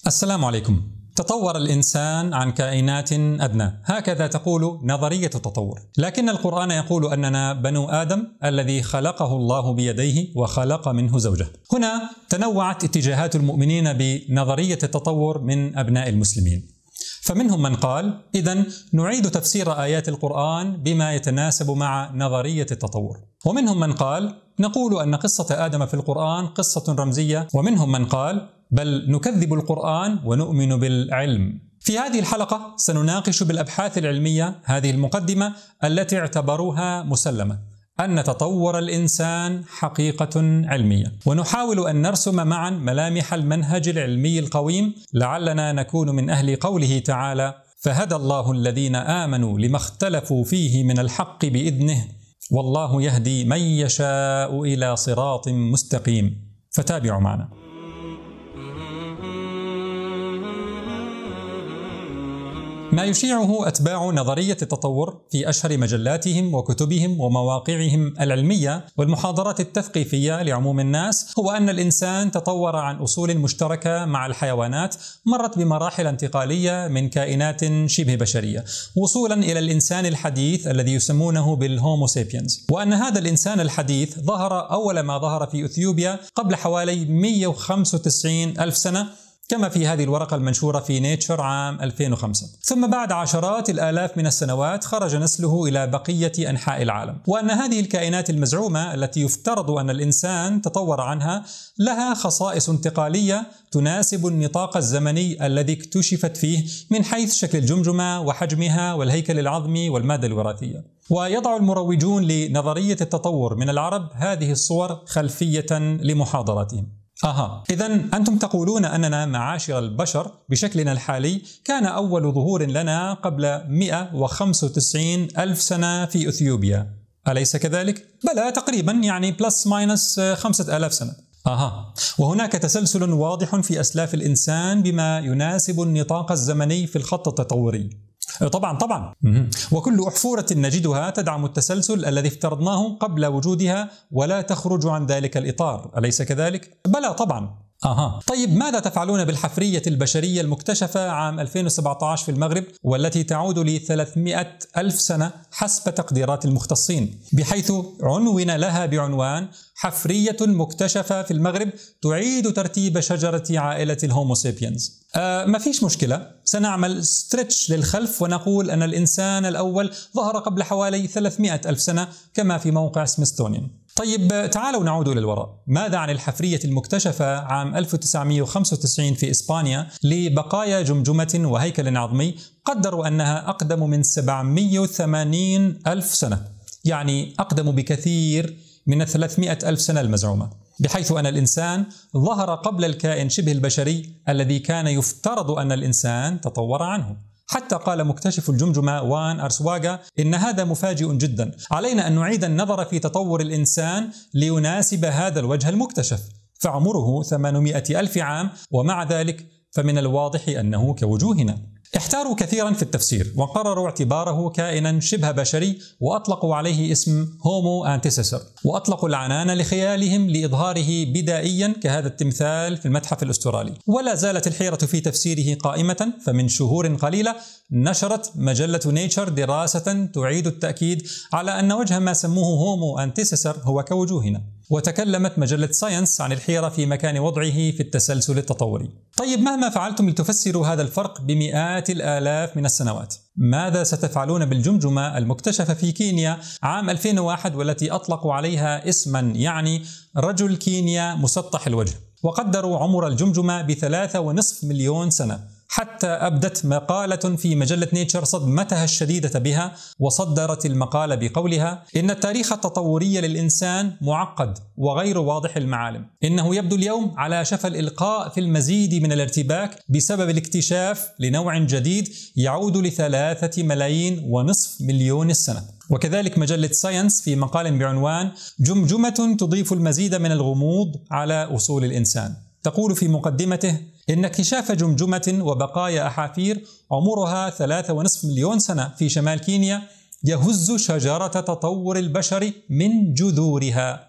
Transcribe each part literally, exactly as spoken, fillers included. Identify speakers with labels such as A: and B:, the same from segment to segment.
A: السلام عليكم. تطور الإنسان عن كائنات أدنى، هكذا تقول نظرية التطور، لكن القرآن يقول أننا بنو آدم الذي خلقه الله بيديه وخلق منه زوجه. هنا تنوعت اتجاهات المؤمنين بنظرية التطور من أبناء المسلمين، فمنهم من قال إذن نعيد تفسير آيات القرآن بما يتناسب مع نظرية التطور، ومنهم من قال نقول أن قصة آدم في القرآن قصة رمزية، ومنهم من قال بل نكذب القرآن ونؤمن بالعلم. في هذه الحلقة سنناقش بالأبحاث العلمية هذه المقدمة التي اعتبروها مسلمة، أن تطور الإنسان حقيقة علمية، ونحاول أن نرسم معا ملامح المنهج العلمي القويم لعلنا نكون من أهل قوله تعالى: فهدى الله الذين آمنوا لما اختلفوا فيه من الحق بإذنه والله يهدي من يشاء إلى صراط مستقيم. فتابعوا معنا. ما يشيعه أتباع نظرية التطور في أشهر مجلاتهم وكتبهم ومواقعهم العلمية والمحاضرات التثقيفية لعموم الناس هو أن الإنسان تطور عن أصول مشتركة مع الحيوانات مرت بمراحل انتقالية من كائنات شبه بشرية وصولا إلى الإنسان الحديث الذي يسمونه بالهومو سابينز، وأن هذا الإنسان الحديث ظهر أول ما ظهر في إثيوبيا قبل حوالي مئة وخمسة وتسعين ألف سنة كما في هذه الورقة المنشورة في نيتشر عام ألفين وخمسة، ثم بعد عشرات الآلاف من السنوات خرج نسله إلى بقية أنحاء العالم، وأن هذه الكائنات المزعومة التي يفترض أن الإنسان تطور عنها لها خصائص انتقالية تناسب النطاق الزمني الذي اكتشفت فيه من حيث شكل الجمجمة وحجمها والهيكل العظمي والمادة الوراثية. ويضع المروجون لنظرية التطور من العرب هذه الصور خلفية لمحاضراتهم. أها، إذن أنتم تقولون أننا معاشر البشر بشكلنا الحالي كان أول ظهور لنا قبل مئة وخمسة وتسعين ألف سنة في إثيوبيا، أليس كذلك؟ بلى تقريبا، يعني بلس ماينس خمسة آلاف سنة. أها، وهناك تسلسل واضح في أسلاف الإنسان بما يناسب النطاق الزمني في الخط التطوري. طبعا طبعا وكل أحفورة نجدها تدعم التسلسل الذي افترضناه قبل وجودها ولا تخرج عن ذلك الإطار، أليس كذلك؟ بلى طبعا. أها، طيب ماذا تفعلون بالحفرية البشرية المكتشفة عام ألفين وسبعة عشر في المغرب والتي تعود ل ثلاثمئة ألف سنة حسب تقديرات المختصين، بحيث عنون لها بعنوان حفرية مكتشفة في المغرب تعيد ترتيب شجرة عائلة الهومو سابينز؟ آه ما فيش مشكلة، سنعمل ستريتش للخلف ونقول أن الإنسان الأول ظهر قبل حوالي ثلاثمئة ألف سنة كما في موقع سميثسونيان. طيب تعالوا نعود إلى الوراء. ماذا عن الحفرية المكتشفة عام ألف وتسعمئة وخمسة وتسعين في إسبانيا لبقايا جمجمة وهيكل عظمي قدروا أنها أقدم من سبعمئة وثمانين ألف سنة، يعني أقدم بكثير من ثلاثمئة ألف سنة المزعومة، بحيث أن الإنسان ظهر قبل الكائن شبه البشري الذي كان يفترض أن الإنسان تطور عنه. حتى قال مكتشف الجمجمة وان أرسواغا إن هذا مفاجئ جدا، علينا أن نعيد النظر في تطور الإنسان ليناسب هذا الوجه المكتشف، فعمره ثمانمئة ألف عام، ومع ذلك فمن الواضح أنه كوجوهنا. احتاروا كثيرا في التفسير وقرروا اعتباره كائنا شبه بشري وأطلقوا عليه اسم هومو أنتيسيسور، وأطلقوا العنان لخيالهم لإظهاره بدائيا كهذا التمثال في المتحف الأسترالي. ولا زالت الحيرة في تفسيره قائمة، فمن شهور قليلة نشرت مجلة نيتشر دراسة تعيد التأكيد على أن وجه ما سموه هومو أنتيسيسور هو كوجوهنا، وتكلمت مجلة ساينس عن الحيرة في مكان وضعه في التسلسل التطوري. طيب مهما فعلتم لتفسروا هذا الفرق بمئات الآلاف من السنوات، ماذا ستفعلون بالجمجمة المكتشفة في كينيا عام ألفين وواحد والتي أطلقوا عليها اسما يعني رجل كينيا مسطح الوجه، وقدروا عمر الجمجمة بثلاثة ونصف مليون سنة، حتى أبدت مقالة في مجلة نيتشر صدمتها الشديدة بها، وصدرت المقالة بقولها إن التاريخ التطوري للإنسان معقد وغير واضح المعالم، إنه يبدو اليوم على شفا الإلقاء في المزيد من الارتباك بسبب الاكتشاف لنوع جديد يعود لثلاثة ملايين ونصف مليون السنة. وكذلك مجلة ساينس في مقال بعنوان جمجمة تضيف المزيد من الغموض على أصول الإنسان تقول في مقدمته إن اكتشاف جمجمة وبقايا أحافير عمرها ثلاثة ونصف مليون سنة في شمال كينيا يهز شجرة تطور البشر من جذورها.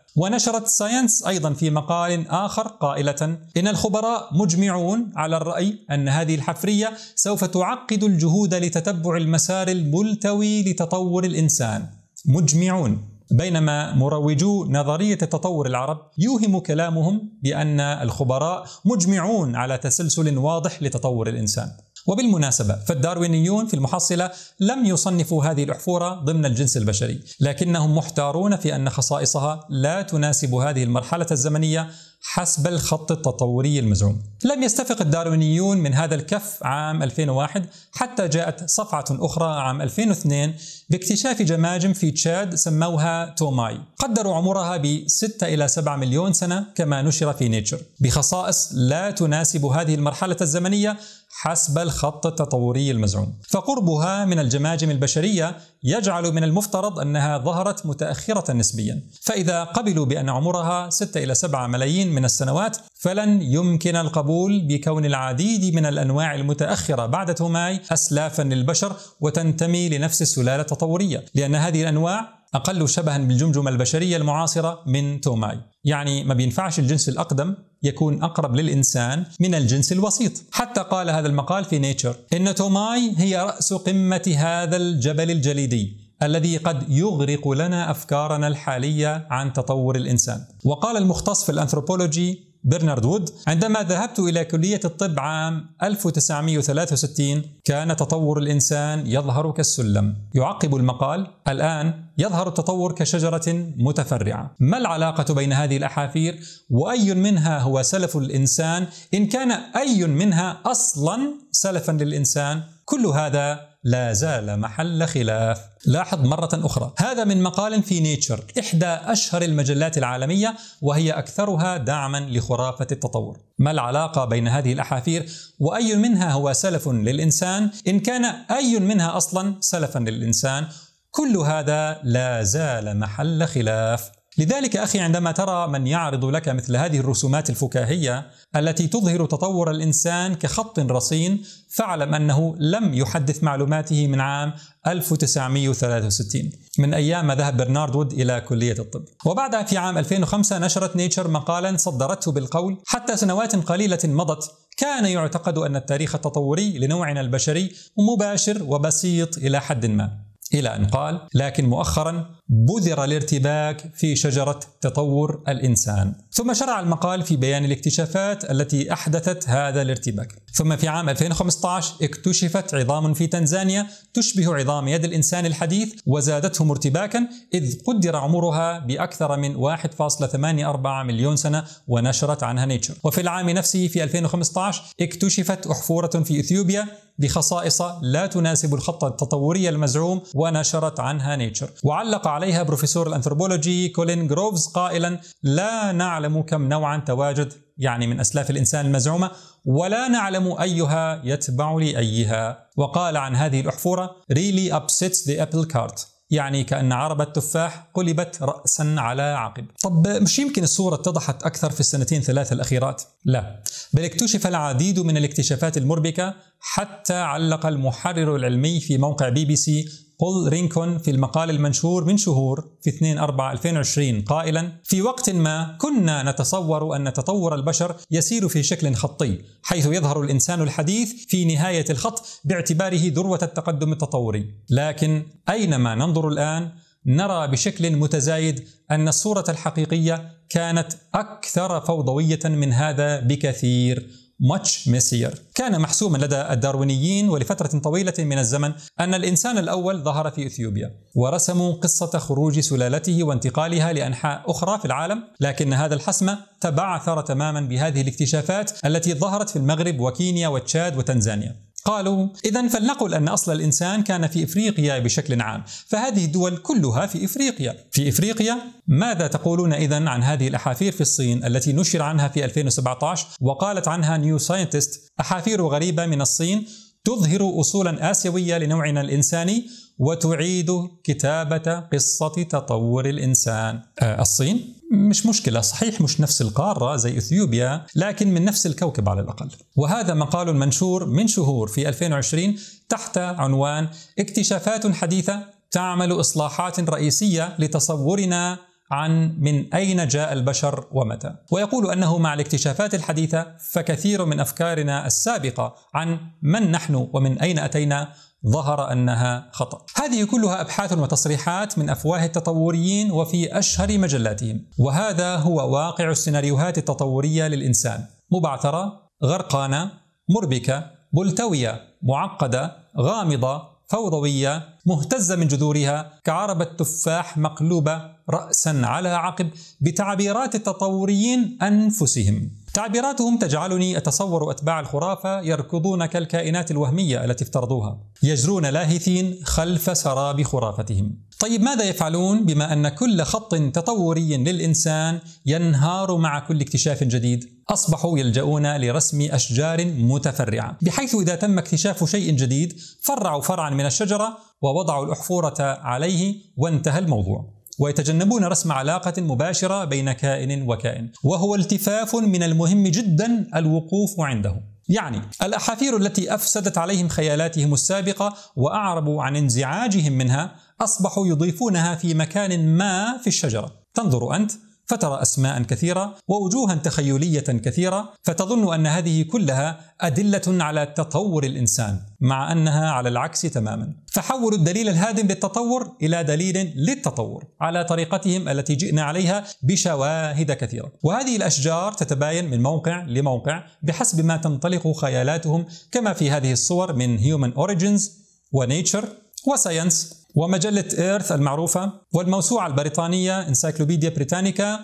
A: ونشرت ساينس أيضا في مقال آخر قائلة إن الخبراء مجمعون على الرأي أن هذه الحفرية سوف تعقد الجهود لتتبع المسار الملتوي لتطور الإنسان. مجمعون. بينما مروجو نظرية التطور العرب يوهم كلامهم بأن الخبراء مجمعون على تسلسل واضح لتطور الإنسان. وبالمناسبة فالداروينيون في المحصلة لم يصنفوا هذه الأحفورة ضمن الجنس البشري، لكنهم محتارون في أن خصائصها لا تناسب هذه المرحلة الزمنية حسب الخط التطوري المزعوم. لم يستفق الداروينيون من هذا الكف عام ألفين وواحد حتى جاءت صفعة أخرى عام ألفين واثنين باكتشاف جماجم في تشاد سموها توماي، قدروا عمرها بستة إلى سبعة مليون سنة كما نشر في نيتشر، بخصائص لا تناسب هذه المرحلة الزمنية حسب الخط التطوري المزعوم. فقربها من الجماجم البشرية يجعل من المفترض أنها ظهرت متأخرة نسبيا، فإذا قبلوا بأن عمرها ستة إلى سبعة ملايين من السنوات فلن يمكن القبول بكون العديد من الأنواع المتأخرة بعد توماي أسلافا للبشر وتنتمي لنفس السلالة التطورية، لأن هذه الأنواع أقل شبها بالجمجمة البشرية المعاصرة من توماي. يعني ما بينفعش الجنس الأقدم يكون أقرب للإنسان من الجنس الوسيط. حتى قال هذا المقال في نيتشر إن توماي هي رأس قمة هذا الجبل الجليدي الذي قد يغرق لنا أفكارنا الحالية عن تطور الإنسان. وقال المختص في الأنثروبولوجي برنارد وود: عندما ذهبت إلى كلية الطب عام ألف وتسعمئة وثلاثة وستين كان تطور الإنسان يظهر كالسلم. يعقب المقال: الآن يظهر التطور كشجرة متفرعة. ما العلاقة بين هذه الأحافير؟ وأي منها هو سلف الإنسان إن كان أي منها أصلا سلفا للإنسان؟ كل هذا لا زال محل خلاف. لاحظ مرة أخرى، هذا من مقال في نيتشر، إحدى أشهر المجلات العالمية وهي أكثرها دعما لخرافة التطور. ما العلاقة بين هذه الأحافير؟ وأي منها هو سلف للإنسان إن كان أي منها أصلا سلفا للإنسان؟ كل هذا لا زال محل خلاف. لذلك أخي، عندما ترى من يعرض لك مثل هذه الرسومات الفكاهية التي تظهر تطور الإنسان كخط رصين، فاعلم أنه لم يحدث معلوماته من عام ألف وتسعمئة وثلاثة وستين، من أيام ما ذهب برنارد وود إلى كلية الطب. وبعدها في عام ألفين وخمسة نشرت نيتشر مقالا صدرته بالقول: حتى سنوات قليلة مضت كان يعتقد أن التاريخ التطوري لنوعنا البشري مباشر وبسيط إلى حد ما، إلى أن قال: لكن مؤخرا بذر الارتباك في شجرة تطور الإنسان. ثم شرع المقال في بيان الاكتشافات التي أحدثت هذا الارتباك. ثم في عام ألفين وخمسة عشر اكتشفت عظام في تنزانيا تشبه عظام يد الإنسان الحديث وزادتهم ارتباكا، إذ قدر عمرها بأكثر من واحد فاصلة ثمانية أربعة مليون سنة، ونشرت عنها نيتشر. وفي العام نفسه في ألفين وخمسة عشر اكتشفت أحفورة في إثيوبيا بخصائص لا تناسب الخط التطوري المزعوم، ونشرت عنها نيتشر. وعلق عليها بروفيسور الأنثروبولوجي كولين جروفز قائلا: لا نعلم كم نوعا تواجد يعني من أسلاف الإنسان المزعومة، ولا نعلم أيها يتبع لأيها. وقال عن هذه الأحفورة: really upsets the apple cart، يعني كأن عربة تفاح قلبت رأسا على عقب. طب مش يمكن الصورة اتضحت أكثر في السنتين ثلاثة الأخيرات؟ لا، بل اكتشف العديد من الاكتشافات المربكة، حتى علق المحرر العلمي في موقع بي بي سي بول رينكون في المقال المنشور من شهور في اثنين أربعة ألفين وعشرين قائلا: في وقت ما كنا نتصور أن تطور البشر يسير في شكل خطي، حيث يظهر الإنسان الحديث في نهاية الخط باعتباره ذروة التقدم التطوري، لكن أينما ننظر الآن نرى بشكل متزايد أن الصورة الحقيقية كانت أكثر فوضوية من هذا بكثير. much messier. كان محسوما لدى الداروينيين ولفترة طويلة من الزمن أن الإنسان الأول ظهر في إثيوبيا، ورسموا قصة خروج سلالته وانتقالها لأنحاء أخرى في العالم، لكن هذا الحسم تبعثر تماما بهذه الاكتشافات التي ظهرت في المغرب وكينيا وتشاد وتنزانيا. قالوا: إذن فلنقل أن أصل الإنسان كان في إفريقيا بشكل عام، فهذه الدول كلها في إفريقيا. في إفريقيا؟ ماذا تقولون إذن عن هذه الأحافير في الصين التي نشر عنها في ألفين وسبعة عشر وقالت عنها نيو ساينتست: أحافير غريبة من الصين تظهر أصولا آسيوية لنوعنا الإنساني وتعيد كتابة قصة تطور الإنسان. آه الصين؟ مش مشكلة، صحيح مش نفس القارة زي إثيوبيا، لكن من نفس الكوكب على الأقل. وهذا مقال منشور من شهور في ألفين وعشرين تحت عنوان: اكتشافات حديثة تعمل إصلاحات رئيسية لتصورنا عن من أين جاء البشر ومتى، ويقول أنه مع الاكتشافات الحديثة فكثير من أفكارنا السابقة عن من نحن ومن أين أتينا ظهر أنها خطأ. هذه كلها أبحاث وتصريحات من أفواه التطوريين وفي أشهر مجلاتهم، وهذا هو واقع السيناريوهات التطورية للإنسان: مبعثرة، غرقانة، مربكة، ملتوية، معقدة، غامضة، فوضوية، مهتزة من جذورها، كعربة تفاح مقلوبة رأسا على عقب، بتعبيرات التطوريين أنفسهم. تعبيراتهم تجعلني أتصور أتباع الخرافة يركضون كالكائنات الوهمية التي افترضوها، يجرون لاهثين خلف سراب خرافتهم. طيب ماذا يفعلون بما أن كل خط تطوري للإنسان ينهار مع كل اكتشاف جديد؟ أصبحوا يلجؤون لرسم أشجار متفرعة، بحيث إذا تم اكتشاف شيء جديد فرعوا فرعا من الشجرة ووضعوا الأحفورة عليه وانتهى الموضوع، ويتجنبون رسم علاقة مباشرة بين كائن وكائن، وهو التفاف من المهم جدا الوقوف عنده. يعني الأحافير التي أفسدت عليهم خيالاتهم السابقة وأعربوا عن انزعاجهم منها أصبحوا يضيفونها في مكان ما في الشجرة. تنظر أنت فترى أسماء كثيرة ووجوها تخيلية كثيرة، فتظن أن هذه كلها أدلة على تطور الإنسان، مع أنها على العكس تماما. فحولوا الدليل الهادم للتطور إلى دليل للتطور على طريقتهم التي جئنا عليها بشواهد كثيرة. وهذه الأشجار تتباين من موقع لموقع بحسب ما تنطلق خيالاتهم، كما في هذه الصور من Human Origins ونيتشر وساينس ومجلة إيرث المعروفة والموسوعة البريطانية انسايكلوبيديا بريتانيكا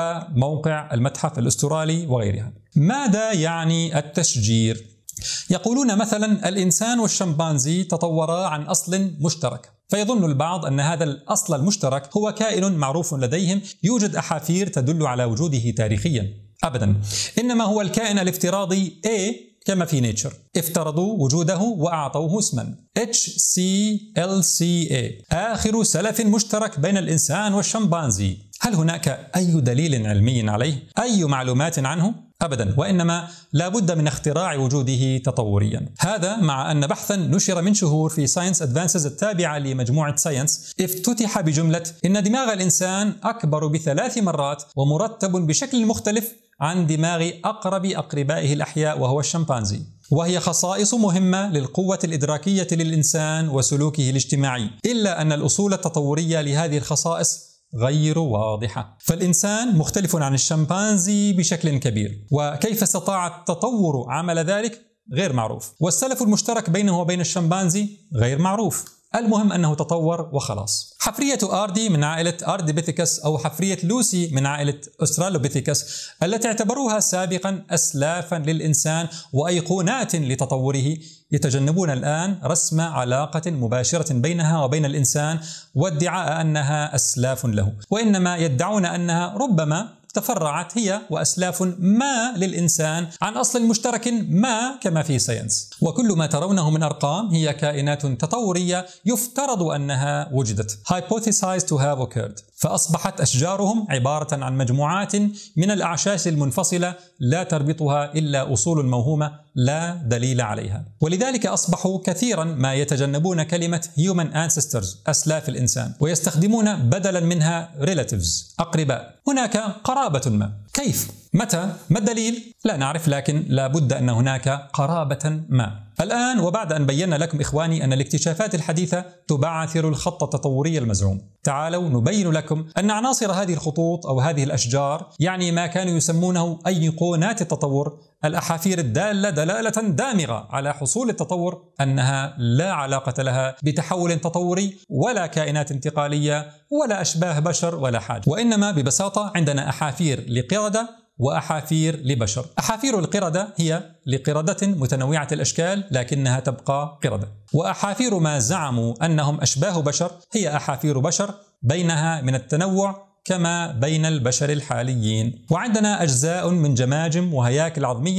A: وموقع المتحف الأسترالي وغيرها. ماذا يعني التشجير؟ يقولون مثلا الإنسان والشمبانزي تطورا عن أصل مشترك، فيظن البعض أن هذا الأصل المشترك هو كائن معروف لديهم يوجد أحافير تدل على وجوده تاريخيا. أبدا، إنما هو الكائن الافتراضي A كما في نيتشر، افترضوا وجوده وأعطوه اسما إتش سي إل سي إيه، آخر سلف مشترك بين الإنسان والشمبانزي. هل هناك أي دليل علمي عليه؟ أي معلومات عنه؟ أبدا، وإنما لا بد من اختراع وجوده تطوريا. هذا مع أن بحثا نشر من شهور في ساينس أدفانسز التابعة لمجموعة ساينس افتتح بجملة إن دماغ الإنسان أكبر بثلاث مرات ومرتب بشكل مختلف عن دماغ أقرب أقربائه الأحياء وهو الشمبانزي، وهي خصائص مهمة للقوة الإدراكية للإنسان وسلوكه الاجتماعي، إلا أن الأصول التطورية لهذه الخصائص غير واضحة. فالإنسان مختلف عن الشمبانزي بشكل كبير، وكيف استطاع التطور عمل ذلك غير معروف، والسلف المشترك بينه وبين الشمبانزي غير معروف. المهم أنه تطور وخلاص. حفرية آردي من عائلة أرديبيثيكس أو حفرية لوسي من عائلة أسترالوبيثيكس التي اعتبروها سابقا أسلافا للإنسان وأيقونات لتطوره، يتجنبون الآن رسم علاقة مباشرة بينها وبين الإنسان وادعاء أنها أسلاف له، وإنما يدعون أنها ربما تفرعت هي وأسلاف ما للإنسان عن أصل مشترك ما كما في ساينس. وكل ما ترونه من أرقام هي كائنات تطورية يفترض أنها وجدت hypothesized to have occurred، فأصبحت أشجارهم عبارة عن مجموعات من الأعشاش المنفصلة لا تربطها إلا أصول موهومة لا دليل عليها. ولذلك أصبحوا كثيرا ما يتجنبون كلمة human ancestors أسلاف الإنسان، ويستخدمون بدلا منها relatives أقرباء. هناك قرابة ما. كيف؟ متى؟ ما الدليل؟ لا نعرف، لكن لا بد أن هناك قرابة ما. الآن وبعد أن بينا لكم إخواني أن الاكتشافات الحديثة تبعثر الخط التطوري المزعوم، تعالوا نبين لكم أن عناصر هذه الخطوط أو هذه الأشجار، يعني ما كانوا يسمونه أيقونات التطور، الأحافير الدالة دلالة دامغة على حصول التطور، أنها لا علاقة لها بتحول تطوري ولا كائنات انتقالية ولا أشباه بشر ولا حاجة، وإنما ببساطة عندنا أحافير لقردة وأحافير لبشر. أحافير القردة هي لقردة متنوعة الأشكال لكنها تبقى قردة، وأحافير ما زعموا أنهم أشباه بشر هي أحافير بشر بينها من التنوع كما بين البشر الحاليين. وعندنا أجزاء من جماجم وهياكل عظمية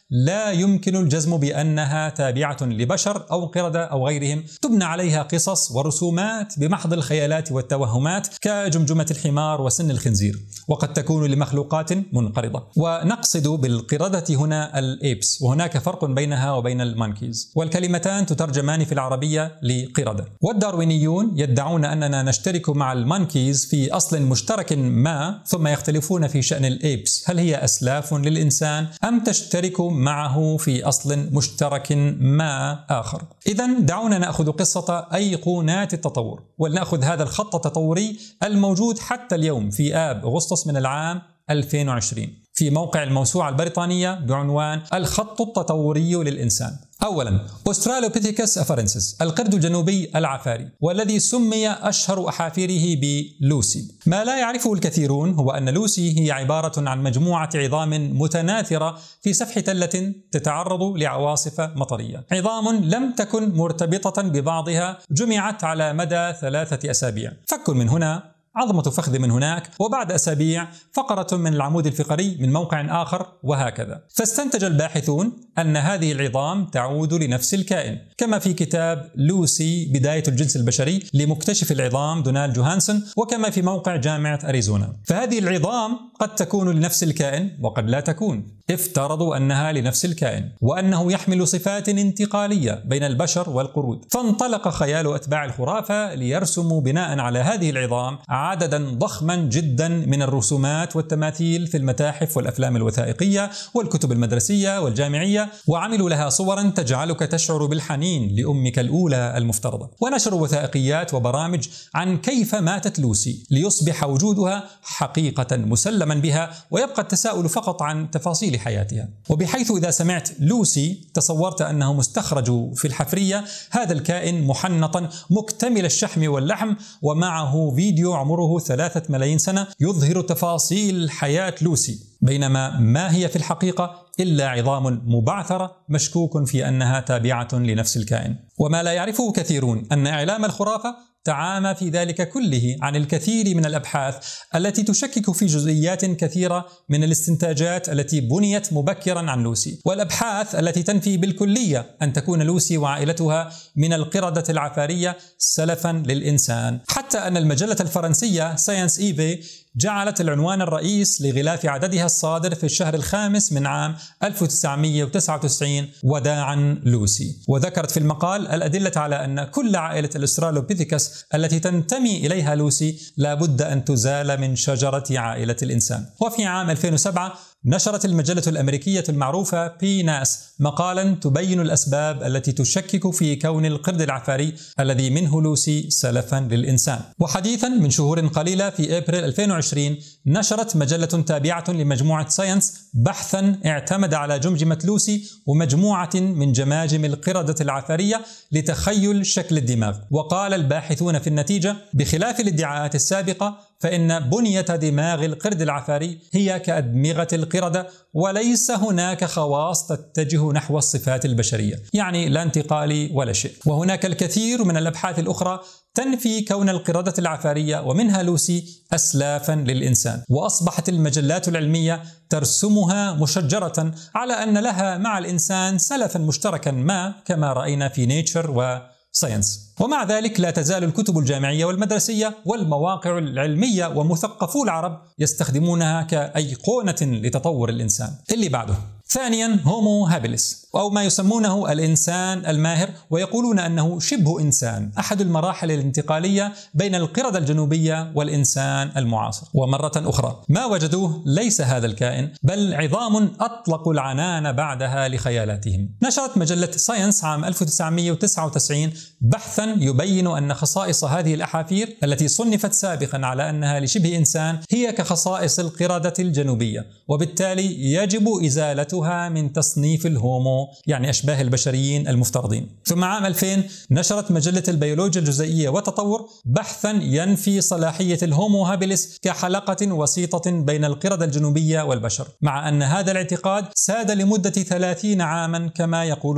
A: لا يمكن الجزم بأنها تابعة لبشر أو قردة أو غيرهم، تبنى عليها قصص ورسومات بمحض الخيالات والتوهمات كجمجمة الحمار وسن الخنزير، وقد تكون لمخلوقات منقرضة. ونقصد بالقردة هنا الإيبس، وهناك فرق بينها وبين المانكيز، والكلمتان تترجمان في العربية لقردة. والداروينيون يدعون أننا نشترك مع المانكيز في أصل مشترك ما، ثم يختلفون في شأن الإيبس، هل هي أسلاف للإنسان أم تشترك معه في أصل مشترك ما آخر. إذن دعونا نأخذ قصة أيقونات التطور، ولنأخذ هذا الخط التطوري الموجود حتى اليوم في آب أغسطس من العام ألفين وعشرين في موقع الموسوعة البريطانية بعنوان الخط التطوري للإنسان. أولا، أسترالوبيثيكس أفارنسيس، القرد الجنوبي العفاري، والذي سمي أشهر أحافيره بلوسي. ما لا يعرفه الكثيرون هو أن لوسي هي عبارة عن مجموعة عظام متناثرة في سفح تلة تتعرض لعواصف مطرية، عظام لم تكن مرتبطة ببعضها، جمعت على مدى ثلاثة أسابيع، فك من هنا، عظمة فخذ من هناك، وبعد أسابيع فقرة من العمود الفقري من موقع آخر، وهكذا. فاستنتج الباحثون أن هذه العظام تعود لنفس الكائن، كما في كتاب لوسي بداية الجنس البشري لمكتشف العظام دونالد جوهانسون، وكما في موقع جامعة أريزونا. فهذه العظام قد تكون لنفس الكائن وقد لا تكون. افترضوا أنها لنفس الكائن وأنه يحمل صفات انتقالية بين البشر والقرود، فانطلق خيال أتباع الخرافة ليرسموا بناء على هذه العظام عددا ضخما جدا من الرسومات والتماثيل في المتاحف والأفلام الوثائقية والكتب المدرسية والجامعية، وعملوا لها صورا تجعلك تشعر بالحنين لأمك الأولى المفترضة، ونشروا وثائقيات وبرامج عن كيف ماتت لوسي ليصبح وجودها حقيقة مسلما بها، ويبقى التساؤل فقط عن تفاصيل حياتها. وبحيث إذا سمعت لوسي تصورت أنه مستخرج في الحفرية هذا الكائن محنطا مكتمل الشحم واللحم، ومعه فيديو عمره ثلاثة ملايين سنة يظهر تفاصيل حياة لوسي، بينما ما هي في الحقيقة إلا عظام مبعثرة مشكوك في أنها تابعة لنفس الكائن. وما لا يعرفه كثيرون أن إعلام الخرافة تعامى في ذلك كله عن الكثير من الأبحاث التي تشكك في جزئيات كثيرة من الاستنتاجات التي بنيت مبكرا عن لوسي، والأبحاث التي تنفي بالكلية أن تكون لوسي وعائلتها من القردة العفارية سلفا للإنسان، حتى أن المجلة الفرنسية ساينس إيفي جعلت العنوان الرئيس لغلاف عددها الصادر في الشهر الخامس من عام ألف وتسعمئة وتسعة وتسعين وداعا لوسي، وذكرت في المقال الأدلة على أن كل عائلة الأسترالوبيثيكس التي تنتمي إليها لوسي لابد أن تزال من شجرة عائلة الإنسان. وفي عام ألفين وسبعة نشرت المجلة الأمريكية المعروفة بي ناس مقالا تبين الأسباب التي تشكك في كون القرد العفاري الذي منه لوسي سلفا للإنسان. وحديثا من شهور قليلة في أبريل ألفين وعشرين نشرت مجلة تابعة لمجموعة ساينس بحثا اعتمد على جمجمة لوسي ومجموعة من جماجم القردة العفارية لتخيل شكل الدماغ، وقال الباحثون في النتيجة بخلاف الادعاءات السابقة فإن بنية دماغ القرد العفاري هي كأدمغة القردة، وليس هناك خواص تتجه نحو الصفات البشرية، يعني لا انتقالي ولا شيء. وهناك الكثير من الأبحاث الأخرى تنفي كون القردة العفارية ومنها لوسي أسلافا للإنسان، وأصبحت المجلات العلمية ترسمها مشجرة على أن لها مع الإنسان سلفا مشتركا ما، كما رأينا في نيتشر و ساينس. ومع ذلك لا تزال الكتب الجامعية والمدرسية والمواقع العلمية ومثقفو العرب يستخدمونها كأيقونة لتطور الإنسان. اللي بعده ثانيا هومو هابيلس، أو ما يسمونه الإنسان الماهر، ويقولون أنه شبه إنسان، أحد المراحل الانتقالية بين القردة الجنوبية والإنسان المعاصر. ومرة أخرى ما وجدوه ليس هذا الكائن، بل عظام أطلقوا العنان بعدها لخيالاتهم. نشرت مجلة ساينس عام ألف وتسعمئة وتسعة وتسعين بحثا يبين أن خصائص هذه الأحافير التي صنفت سابقا على أنها لشبه إنسان هي كخصائص القردة الجنوبية، وبالتالي يجب إزالتها من تصنيف الهومو، يعني أشباه البشريين المفترضين. ثم عام ألفين نشرت مجلة البيولوجيا الجزيئية والتطور بحثا ينفي صلاحية الهومو هابيلس كحلقة وسيطة بين القردة الجنوبية والبشر، مع أن هذا الاعتقاد ساد لمدة ثلاثين عاما كما يقول البحث.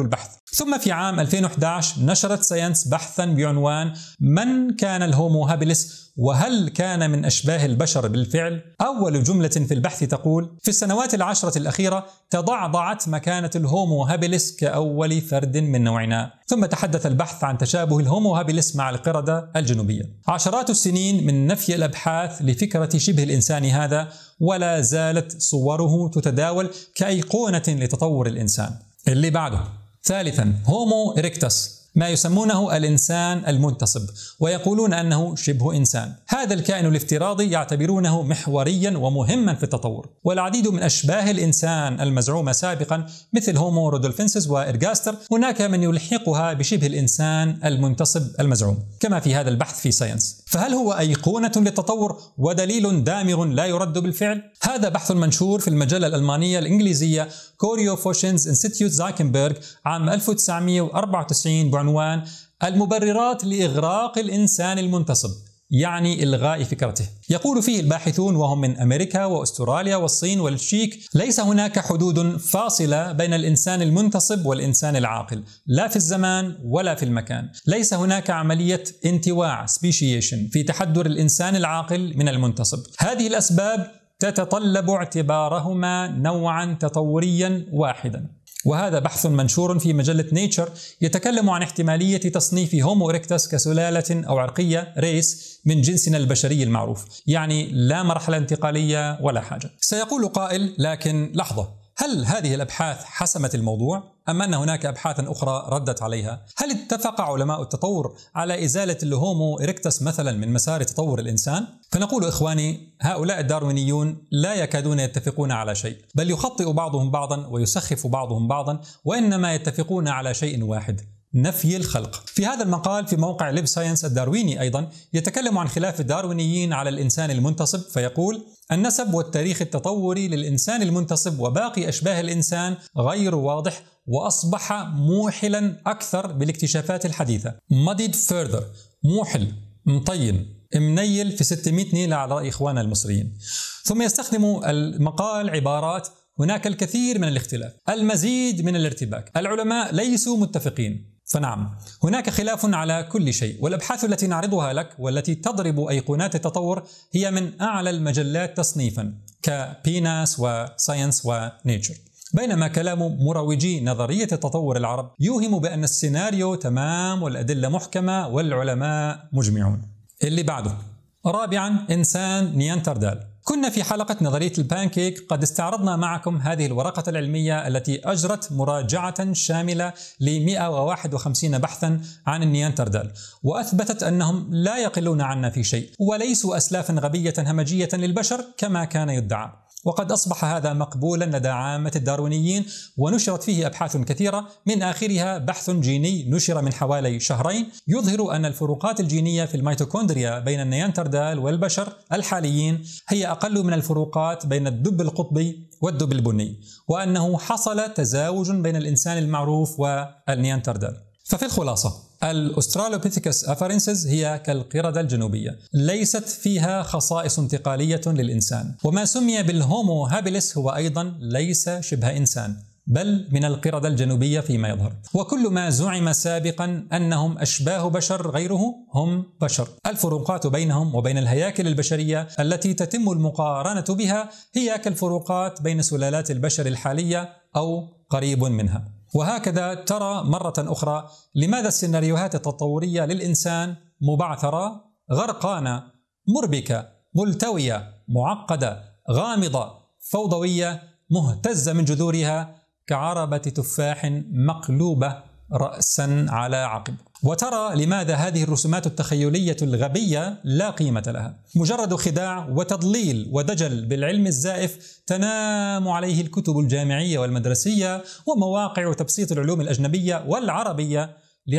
A: ثم في عام ألفين وأحد عشر نشرت ساينس بحثا بعنوان من كان الهومو هابيلس وهل كان من أشباه البشر بالفعل؟ أول جملة في البحث تقول: في السنوات العشرة الأخيرة تضعضعت مكانة الهومو هابيلس كأول فرد من نوعنا. ثم تحدث البحث عن تشابه الهومو هابيلس مع القردة الجنوبية. عشرات السنين من نفي الأبحاث لفكرة شبه الإنسان هذا، ولا زالت صوره تتداول كأيقونة لتطور الإنسان. اللي بعده. ثالثا، هومو إريكتس، ما يسمونه الإنسان المنتصب، ويقولون أنه شبه إنسان. هذا الكائن الافتراضي يعتبرونه محوريا ومهما في التطور، والعديد من أشباه الإنسان المزعومة سابقا مثل هومو رودولفنسس وإرغاستر هناك من يلحقها بشبه الإنسان المنتصب المزعوم، كما في هذا البحث في ساينس. فهل هو أيقونة للتطور ودليل دامغ لا يرد بالفعل؟ هذا بحث منشور في المجلة الألمانية الإنجليزية كوريو فوشنز انستيتيوت زايكنبرغ عام ألف وتسعمئة وأربعة وتسعين بعنوان المبررات لإغراق الإنسان المنتصب، يعني إلغاء فكرته. يقول فيه الباحثون وهم من أمريكا وأستراليا والصين والتشيك: ليس هناك حدود فاصلة بين الإنسان المنتصب والإنسان العاقل، لا في الزمان ولا في المكان. ليس هناك عملية انتواع سبيشيشن في تحدر الإنسان العاقل من المنتصب. هذه الأسباب تتطلب اعتبارهما نوعا تطوريا واحدا. وهذا بحث منشور في مجلة نيتشر يتكلم عن احتمالية تصنيف هومو إريكتس كسلالة أو عرقية ريس من جنسنا البشري المعروف، يعني لا مرحلة انتقالية ولا حاجة. سيقول قائل: لكن لحظة، هل هذه الأبحاث حسمت الموضوع؟ أم أن هناك أبحاث أخرى ردت عليها؟ هل اتفق علماء التطور على إزالة الهومو إريكتس مثلا من مسار تطور الإنسان؟ فنقول إخواني، هؤلاء الداروينيون لا يكادون يتفقون على شيء، بل يخطئ بعضهم بعضا ويسخف بعضهم بعضا، وإنما يتفقون على شيء واحد: نفي الخلق. في هذا المقال في موقع ليب ساينس الدارويني أيضا يتكلم عن خلاف الداروينيين على الإنسان المنتصب، فيقول: النسب والتاريخ التطوري للإنسان المنتصب وباقي أشباه الإنسان غير واضح، وأصبح موحلا أكثر بالاكتشافات الحديثة. muddied further، موحل، مطين، منيل في ستمئة نيلة على رأي إخواننا المصريين. ثم يستخدم المقال عبارات: هناك الكثير من الاختلاف، المزيد من الارتباك، العلماء ليسوا متفقين. فنعم، هناك خلاف على كل شيء، والأبحاث التي نعرضها لك والتي تضرب أيقونات التطور هي من أعلى المجلات تصنيفا كبيناس وساينس ونيتشر. بينما كلام مروجي نظرية التطور العرب يوهم بأن السيناريو تمام والأدلة محكمة والعلماء مجمعون. اللي بعده. رابعا، إنسان نياندرتال. كنا في حلقة نظرية البانكيك قد استعرضنا معكم هذه الورقة العلمية التي أجرت مراجعة شاملة ل مئة وواحد وخمسين بحثا عن النياندرتال، وأثبتت أنهم لا يقلون عنا في شيء، وليسوا أسلافا غبية همجية للبشر كما كان يدعى. وقد أصبح هذا مقبولا لدى عامة الداروينيين، ونشرت فيه أبحاث كثيرة، من آخرها بحث جيني نشر من حوالي شهرين يظهر أن الفروقات الجينية في الميتوكوندريا بين النياندرتال والبشر الحاليين هي أقل من الفروقات بين الدب القطبي والدب البني، وأنه حصل تزاوج بين الإنسان المعروف والنياندرتال. ففي الخلاصة، الأسترالوبيثيكس أفارينسيس هي كالقردة الجنوبية، ليست فيها خصائص انتقالية للإنسان. وما سمي بالهومو هابيلس هو أيضا ليس شبه إنسان، بل من القردة الجنوبية فيما يظهر. وكل ما زعم سابقا أنهم أشباه بشر غيره هم بشر. الفروقات بينهم وبين الهياكل البشرية التي تتم المقارنة بها هي كالفروقات بين سلالات البشر الحالية أو قريب منها. وهكذا ترى مرة أخرى لماذا السيناريوهات التطورية للإنسان مبعثرة، غرقانة، مربكة، ملتوية، معقدة، غامضة، فوضوية، مهتزة من جذورها كعربة تفاح مقلوبة رأسا على عقب. وترى لماذا هذه الرسومات التخيلية الغبية لا قيمة لها، مجرد خداع وتضليل ودجل بالعلم الزائف تنام عليه الكتب الجامعية والمدرسية ومواقع تبسيط العلوم الأجنبية والعربية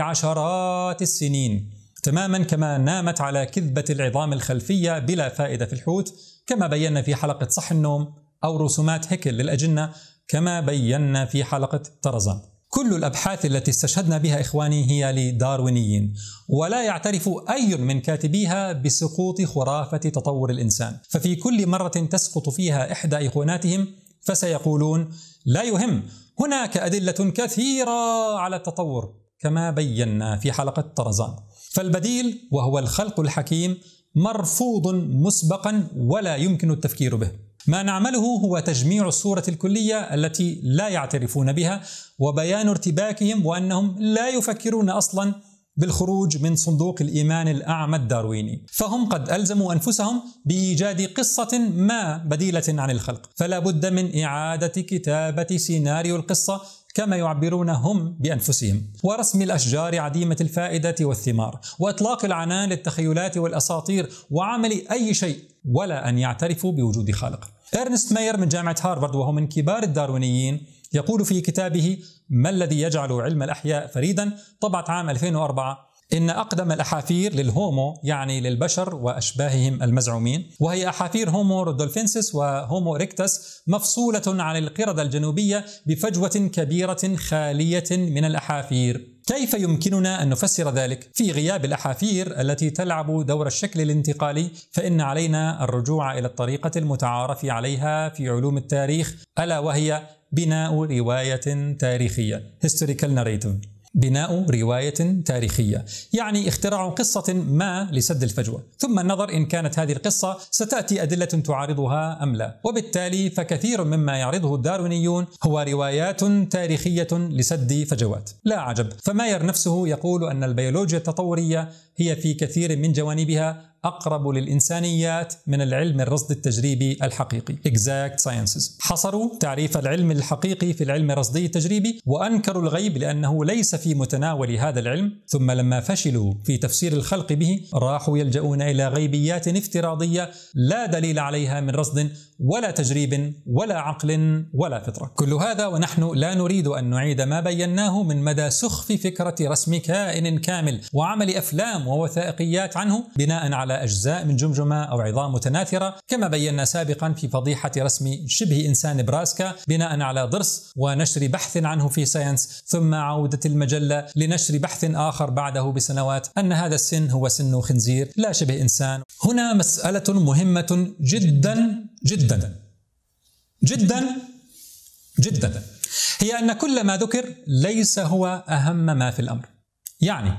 A: لعشرات السنين، تماما كما نامت على كذبة العظام الخلفية بلا فائدة في الحوت كما بينا في حلقة صح النوم، أو رسومات هيكل للأجنة كما بينا في حلقة طرزان. كل الأبحاث التي استشهدنا بها إخواني هي لداروينيين، ولا يعترف أي من كاتبيها بسقوط خرافة تطور الإنسان. ففي كل مرة تسقط فيها إحدى أيقوناتهم فسيقولون: لا يهم، هناك أدلة كثيرة على التطور كما بينا في حلقة طرزان، فالبديل وهو الخلق الحكيم مرفوض مسبقا ولا يمكن التفكير به. ما نعمله هو تجميع الصورة الكلية التي لا يعترفون بها وبيان ارتباكهم وأنهم لا يفكرون أصلا بالخروج من صندوق الإيمان الأعمى الدارويني، فهم قد ألزموا أنفسهم بإيجاد قصة ما بديلة عن الخلق، فلا بد من إعادة كتابة سيناريو القصة كما يعبرون هم بأنفسهم، ورسم الأشجار عديمة الفائدة والثمار، وإطلاق العنان للتخيلات والأساطير، وعمل أي شيء ولا أن يعترفوا بوجود خالق. إرنست ماير من جامعة هارفارد وهو من كبار الداروينيين يقول في كتابه ما الذي يجعل علم الأحياء فريدا طبعة عام ألفين وأربعة إن أقدم الأحافير للهومو يعني للبشر وأشباههم المزعومين، وهي أحافير هومو رودولفينسيس وهومو ريكتس، مفصولة عن القردة الجنوبية بفجوة كبيرة خالية من الأحافير. كيف يمكننا أن نفسر ذلك؟ في غياب الأحافير التي تلعب دور الشكل الانتقالي، فإن علينا الرجوع إلى الطريقة المتعارف عليها في علوم التاريخ، ألا وهي بناء رواية تاريخية historical narrative. بناء رواية تاريخية يعني اختراع قصة ما لسد الفجوة، ثم النظر إن كانت هذه القصة ستأتي أدلة تعارضها أم لا، وبالتالي فكثير مما يعرضه الداروينيون هو روايات تاريخية لسد فجوات. لا عجب، فماير نفسه يقول أن البيولوجيا التطورية هي في كثير من جوانبها أقرب للإنسانيات من العلم الرصد التجريبي الحقيقي exact sciences. حصروا تعريف العلم الحقيقي في العلم الرصدي التجريبي وأنكروا الغيب لأنه ليس في متناول هذا العلم، ثم لما فشلوا في تفسير الخلق به راحوا يلجؤون إلى غيبيات افتراضية لا دليل عليها من رصد ولا تجريب ولا عقل ولا فطرة. كل هذا ونحن لا نريد أن نعيد ما بيناه من مدى سخف فكرة رسم كائن كامل وعمل أفلام ووثائقيات عنه بناء على أجزاء من جمجمة أو عظام متناثرة، كما بينا سابقا في فضيحة رسم شبه إنسان نبراسكا بناء على ضرس ونشر بحث عنه في ساينس، ثم عودة المجلة لنشر بحث آخر بعده بسنوات أن هذا السن هو سن خنزير لا شبه إنسان. هنا مسألة مهمة جدا جدا جدا جدا هي أن كل ما ذكر ليس هو أهم ما في الأمر. يعني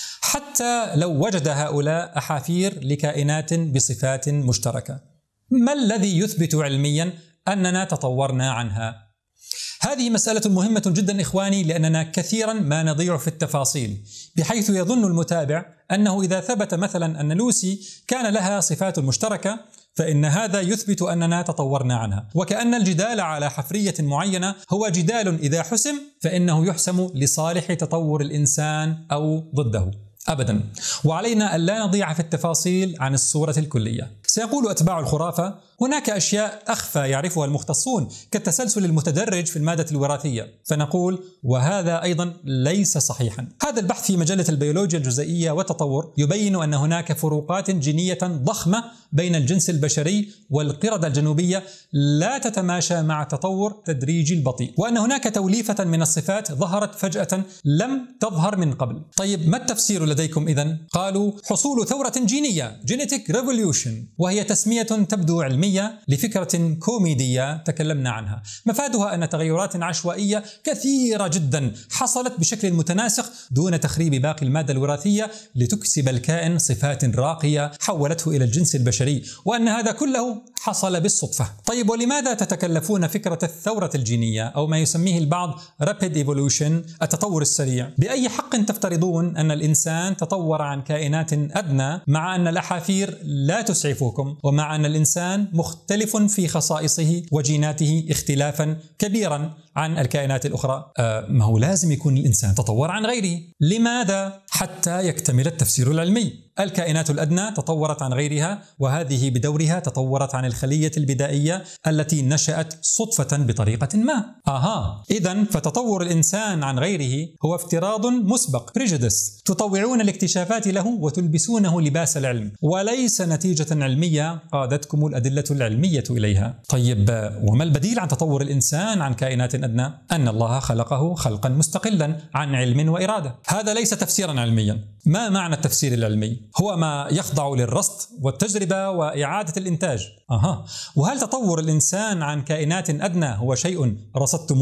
A: حتى لو وجد هؤلاء أحافير لكائنات بصفات مشتركة، ما الذي يثبت علميا أننا تطورنا عنها؟ هذه مسألة مهمة جدا إخواني، لأننا كثيرا ما نضيع في التفاصيل، بحيث يظن المتابع أنه إذا ثبت مثلا أن لوسي كان لها صفات مشتركة فإن هذا يثبت أننا تطورنا عنها، وكأن الجدال على حفرية معينة هو جدال إذا حسم فإنه يحسم لصالح تطور الإنسان أو ضده. أبدا، وعلينا ألا نضيع في التفاصيل عن الصورة الكلية. سيقول أتباع الخرافة هناك أشياء أخفى يعرفها المختصون كالتسلسل المتدرج في المادة الوراثية، فنقول وهذا أيضا ليس صحيحا. هذا البحث في مجلة البيولوجيا الجزيئية والتطور يبين أن هناك فروقات جينية ضخمة بين الجنس البشري والقردة الجنوبية لا تتماشى مع التطور التدريجي البطيء، وأن هناك توليفة من الصفات ظهرت فجأة لم تظهر من قبل. طيب ما التفسير لديكم إذن؟ قالوا حصول ثورة جينية Genetic Revolution، وهي تسمية تبدو علمية لفكرة كوميدية تكلمنا عنها، مفادها أن تغيرات عشوائية كثيرة جدا حصلت بشكل متناسق دون تخريب باقي المادة الوراثية لتكسب الكائن صفات راقية حولته إلى الجنس البشري، وأن هذا كله حصل بالصدفة. طيب ولماذا تتكلفون فكرة الثورة الجينية أو ما يسميه البعض Rapid Evolution التطور السريع؟ بأي حق تفترضون أن الإنسان تطور عن كائنات أدنى مع أن الأحافير لا تسعفكم، ومع أن الإنسان مختلف في خصائصه وجيناته اختلافا كبيرا عن الكائنات الأخرى؟ أه ما هو لازم يكون الإنسان تطور عن غيره. لماذا؟ حتى يكتمل التفسير العلمي. الكائنات الأدنى تطورت عن غيرها، وهذه بدورها تطورت عن الخلية البدائية التي نشأت صدفة بطريقة ما. آها، إذن فتطور الإنسان عن غيره هو افتراض مسبق prejudice تطوعون الاكتشافات له وتلبسونه لباس العلم، وليس نتيجة علمية قادتكم الأدلة العلمية إليها. طيب وما البديل عن تطور الإنسان عن كائنات أدنى؟ أن الله خلقه خلقا مستقلا عن علم وإرادة. هذا ليس تفسيرا علميا. ما معنى التفسير العلمي؟ هو ما يخضع للرصد والتجربة وإعادة الإنتاج. أها، وهل تطور الإنسان عن كائنات أدنى هو شيء رصدتموه؟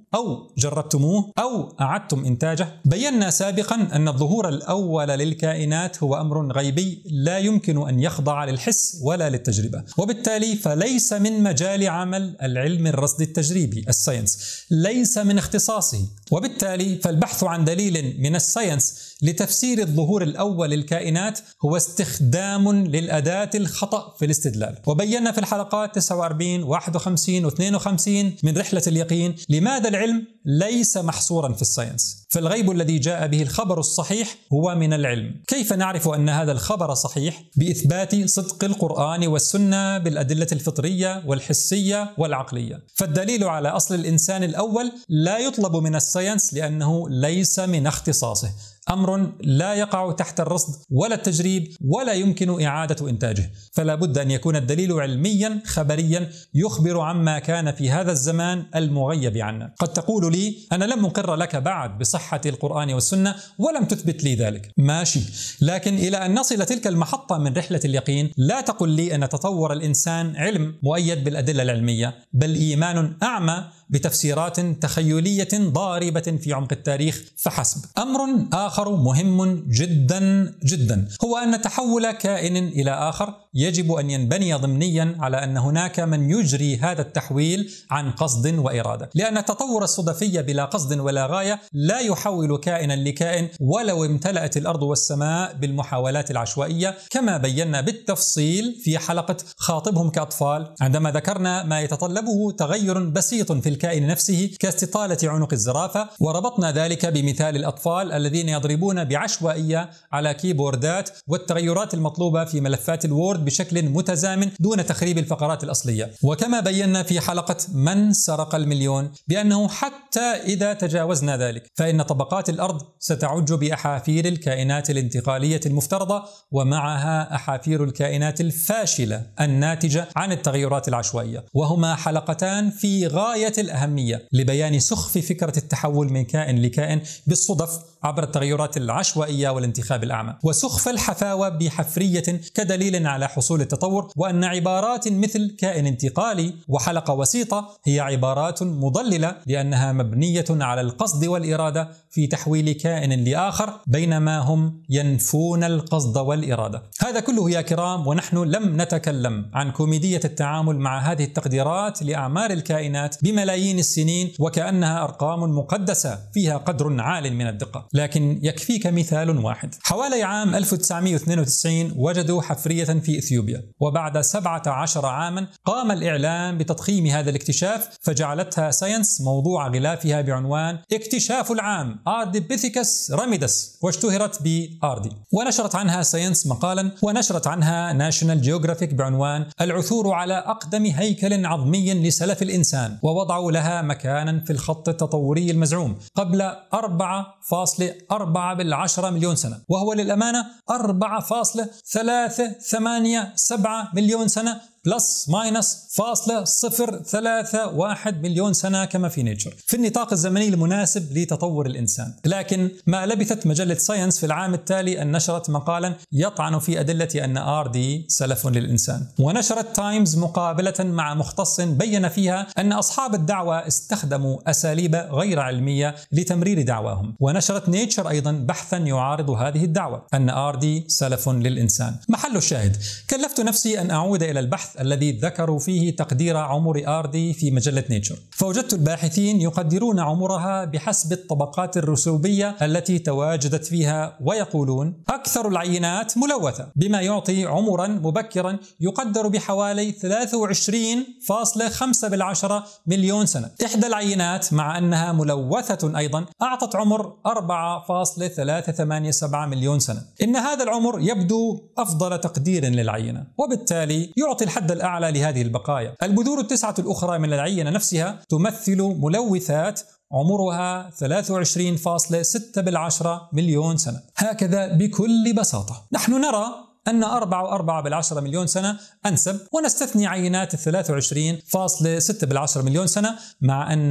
A: أو جربتموه أو أعدتم إنتاجه؟ بينا سابقا أن الظهور الأول للكائنات هو أمر غيبي لا يمكن أن يخضع للحس ولا للتجربة، وبالتالي فليس من مجال عمل العلم الرصدي التجريبي الساينس، ليس من اختصاصه، وبالتالي فالبحث عن دليل من الساينس لتفسير الظهور الأول للكائنات هو استخدام للأداة الخطأ في الاستدلال. وبينا في الحلقات تسعة وأربعين واحد وخمسين واثنين وخمسين من رحلة اليقين لماذا العلم ليس محصورا في الساينس، فالغيب الذي جاء به الخبر الصحيح هو من العلم. كيف نعرف أن هذا الخبر صحيح؟ بإثبات صدق القرآن والسنة بالأدلة الفطرية والحسية والعقلية. فالدليل على أصل الإنسان الأول لا يطلب من الساينس لأنه ليس من اختصاصه، أمر لا يقع تحت الرصد ولا التجريب ولا يمكن إعادة إنتاجه، فلا بد أن يكون الدليل علميا خبريا يخبر عما كان في هذا الزمان المغيب عنا. قد تقول لي أنا لم أقر لك بعد بصحة القرآن والسنة ولم تثبت لي ذلك، ماشي، لكن إلى أن نصل تلك المحطة من رحلة اليقين لا تقل لي أن تطور الإنسان علم مؤيد بالأدلة العلمية، بل إيمان أعمى بتفسيرات تخيلية ضاربة في عمق التاريخ فحسب. أمر آخر مهم جدا جدا هو أن تحول كائن إلى آخر يجب أن ينبني ضمنيا على أن هناك من يجري هذا التحويل عن قصد وإرادة، لأن التطور الصدفي بلا قصد ولا غاية لا يحول كائنا لكائن ولو امتلأت الأرض والسماء بالمحاولات العشوائية، كما بينا بالتفصيل في حلقة خاطبهم كأطفال عندما ذكرنا ما يتطلبه تغير بسيط في الكائن نفسه كاستطالة عنق الزرافة، وربطنا ذلك بمثال الأطفال الذين يضربون بعشوائية على كيبوردات والتغيرات المطلوبة في ملفات الوورد بشكل متزامن دون تخريب الفقرات الأصلية. وكما بينا في حلقة من سرق المليون بأنه حتى إذا تجاوزنا ذلك فإن طبقات الأرض ستعج بأحافير الكائنات الانتقالية المفترضة ومعها أحافير الكائنات الفاشلة الناتجة عن التغيرات العشوائية، وهما حلقتان في غاية الأهمية لبيان سخف فكرة التحول من كائن لكائن بالصدف عبر التغيرات العشوائية والانتخاب الأعمى، وسخف الحفاوة بحفرية كدليل على حصول التطور، وأن عبارات مثل كائن انتقالي وحلقة وسيطة هي عبارات مضللة لأنها مبنية على القصد والإرادة في تحويل كائن لآخر، بينما هم ينفون القصد والإرادة. هذا كله يا كرام ونحن لم نتكلم عن كوميدية التعامل مع هذه التقديرات لأعمار الكائنات بملايين السنين وكأنها أرقام مقدسة فيها قدر عال من الدقة، لكن يكفيك مثال واحد. حوالي عام ألف وتسعمئة واثنين وتسعين وجدوا حفرية في إثيوبيا، وبعد سبعة عشر عاما قام الإعلام بتضخيم هذا الاكتشاف فجعلتها ساينس موضوع غلافها بعنوان اكتشاف العام أرديبيثيكس راميدس، واشتهرت بآردي، ونشرت عنها ساينس مقالا، ونشرت عنها ناشونال جيوغرافيك بعنوان العثور على أقدم هيكل عظمي لسلف الإنسان، ووضعوا لها مكانا في الخط التطوري المزعوم قبل أربعة فاصلة أربعة بالعشرة مليون سنة، وهو للأمانة أربعة فاصلة ثلاثة ثمانية سبعة مليون سنة بلس ماينس فاصلة صفر ثلاثة واحد مليون سنة كما في نيتشر، في النطاق الزمني المناسب لتطور الإنسان. لكن ما لبثت مجلة ساينس في العام التالي أن نشرت مقالا يطعن في أدلة أن آردي سلف للإنسان، ونشرت تايمز مقابلة مع مختص بين فيها أن أصحاب الدعوة استخدموا أساليب غير علمية لتمرير دعواهم، ونشرت نيتشر أيضا بحثا يعارض هذه الدعوة أن آردي سلف للإنسان. محل الشاهد، كلفت نفسي أن أعود إلى البحث الذي ذكروا فيه تقدير عمر آردي في مجلة نيتشر، فوجدت الباحثين يقدرون عمرها بحسب الطبقات الرسوبية التي تواجدت فيها، ويقولون أكثر العينات ملوثة بما يعطي عمرا مبكرا يقدر بحوالي ثلاثة وعشرين فاصلة خمسة بالعشرة مليون سنة. إحدى العينات مع أنها ملوثة أيضا أعطت عمر أربعة فاصلة ثلاثة ثمانية سبعة مليون سنة. إن هذا العمر يبدو أفضل تقدير للعينة، وبالتالي يعطي الحد الأعلى لهذه البقايا. البذور التسعة الأخرى من العينة نفسها تمثل ملوثات عمرها ثلاثة وعشرين فاصلة ستة بالعشرة مليون سنة. هكذا بكل بساطة نحن نرى أن أربعة وأربعة بالعشرة مليون سنة أنسب، ونستثني عينات الثلاثة وعشرين فاصلة ستة بالعشرة مليون سنة، مع أن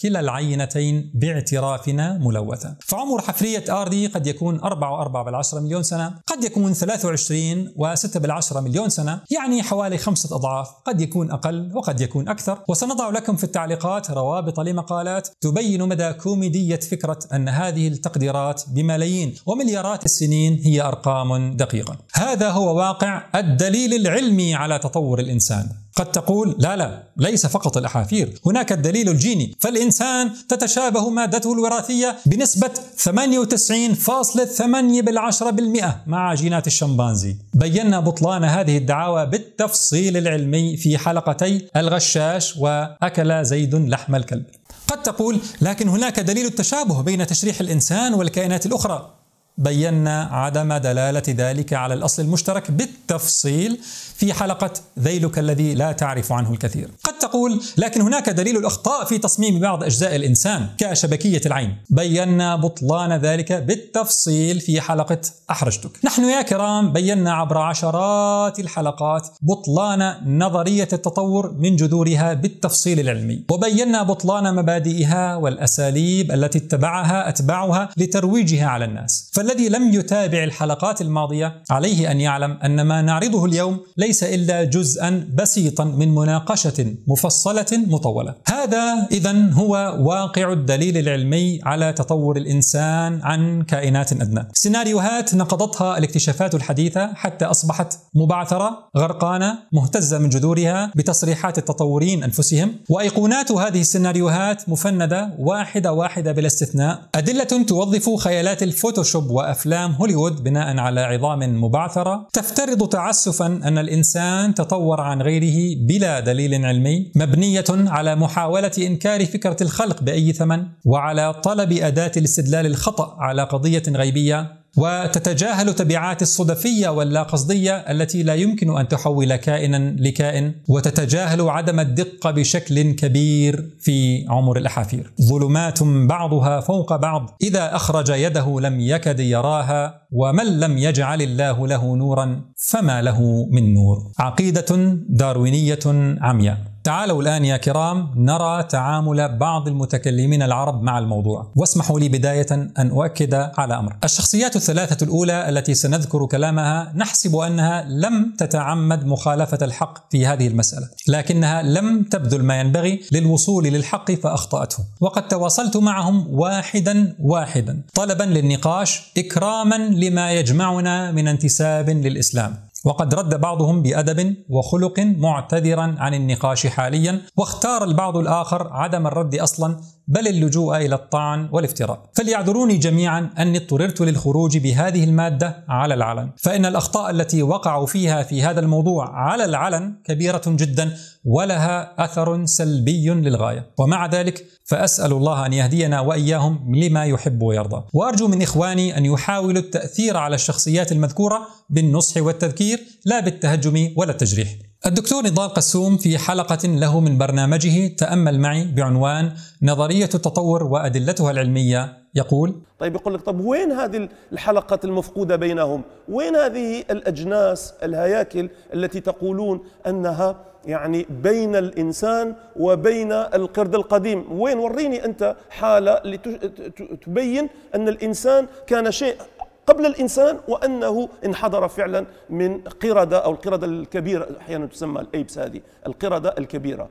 A: كلا العينتين باعترافنا ملوثة. فعمر حفرية آردي قد يكون أربعة وأربعة بالعشرة مليون سنة، قد يكون ثلاثة وعشرين وستة بالعشرة مليون سنة، يعني حوالي خمسة أضعاف، قد يكون أقل وقد يكون أكثر. وسنضع لكم في التعليقات روابط لمقالات تبين مدى كوميدية فكرة أن هذه التقديرات بملايين ومليارات السنين هي أرقام دقيقة. هذا هو واقع الدليل العلمي على تطور الإنسان. قد تقول لا لا ليس فقط الأحافير، هناك الدليل الجيني، فالإنسان تتشابه مادته الوراثية بنسبة ثمانية وتسعين فاصلة ثمانية بالعشرة بالمئة مع جينات الشمبانزي. بينا بطلان هذه الدعاوى بالتفصيل العلمي في حلقتي الغشاش وأكل زيد لحم الكلب. قد تقول لكن هناك دليل التشابه بين تشريح الإنسان والكائنات الأخرى. بينا عدم دلالة ذلك على الأصل المشترك بالتفصيل في حلقة ذيلك الذي لا تعرف عنه الكثير. قد تقول لكن هناك دليل الأخطاء في تصميم بعض أجزاء الإنسان كشبكية العين. بينا بطلان ذلك بالتفصيل في حلقة أحرجتك. نحن يا كرام بينا عبر عشرات الحلقات بطلان نظرية التطور من جذورها بالتفصيل العلمي، وبينا بطلان مبادئها والأساليب التي اتبعها أتباعها لترويجها على الناس. فالذي لم يتابع الحلقات الماضية عليه أن يعلم أن ما نعرضه اليوم ليس إلا جزءا بسيطا من مناقشة مفصلة مطولة. هذا إذن هو واقع الدليل العلمي على تطور الإنسان عن كائنات أدنى. سيناريوهات نقضتها الاكتشافات الحديثة حتى أصبحت مبعثرة غرقانة مهتزة من جذورها بتصريحات التطوريين أنفسهم، وأيقونات هذه السيناريوهات مفندة واحدة واحدة بلا استثناء، أدلة توظف خيالات الفوتوشوب وأفلام هوليوود بناء على عظام مبعثرة تفترض تعسفا أن الإنسان تطور عن غيره بلا دليل علمي، مبنية على محاولة إنكار فكرة الخلق بأي ثمن، وعلى طلب أداة الاستدلال الخطأ على قضية غيبية، وتتجاهل تبعات الصدفية واللا قصدية التي لا يمكن أن تحول كائنا لكائن، وتتجاهل عدم الدقة بشكل كبير في عمر الأحافير. ظلمات بعضها فوق بعض، إذا أخرج يده لم يكد يراها، ومن لم يجعل الله له نورا فما له من نور. عقيدة داروينية عمياء. تعالوا الآن يا كرام نرى تعامل بعض المتكلمين العرب مع الموضوع، واسمحوا لي بداية أن أؤكد على أمر. الشخصيات الثلاثة الأولى التي سنذكر كلامها نحسب أنها لم تتعمد مخالفة الحق في هذه المسألة، لكنها لم تبذل ما ينبغي للوصول للحق فأخطأته، وقد تواصلت معهم واحدا واحدا طلبا للنقاش إكراما لما يجمعنا من انتساب للإسلام. وقد رد بعضهم بأدب وخلق معتذرا عن النقاش حاليا، واختار البعض الآخر عدم الرد أصلا بل اللجوء إلى الطعن والافتراء. فليعذروني جميعا أني اضطررت للخروج بهذه المادة على العلن، فإن الأخطاء التي وقعوا فيها في هذا الموضوع على العلن كبيرة جدا ولها أثر سلبي للغاية، ومع ذلك فأسأل الله أن يهدينا وإياهم لما يحب ويرضى. وأرجو من إخواني أن يحاولوا التأثير على الشخصيات المذكورة بالنصح والتذكير لا بالتهجم ولا التجريح. الدكتور نضال قسوم في حلقة له من برنامجه تأمل معي بعنوان نظرية التطور وأدلتها العلمية يقول:
B: طيب يقول لك طب وين هذه الحلقات المفقودة بينهم؟ وين هذه الأجناس الهياكل التي تقولون أنها يعني بين الإنسان وبين القرد القديم؟ وين؟ وريني أنت حالة لتبين أن الإنسان كان شيء قبل الإنسان وأنه انحدر فعلا من قردة أو القردة الكبيرة، أحيانا تسمى الأيبس، هذه القردة الكبيرة.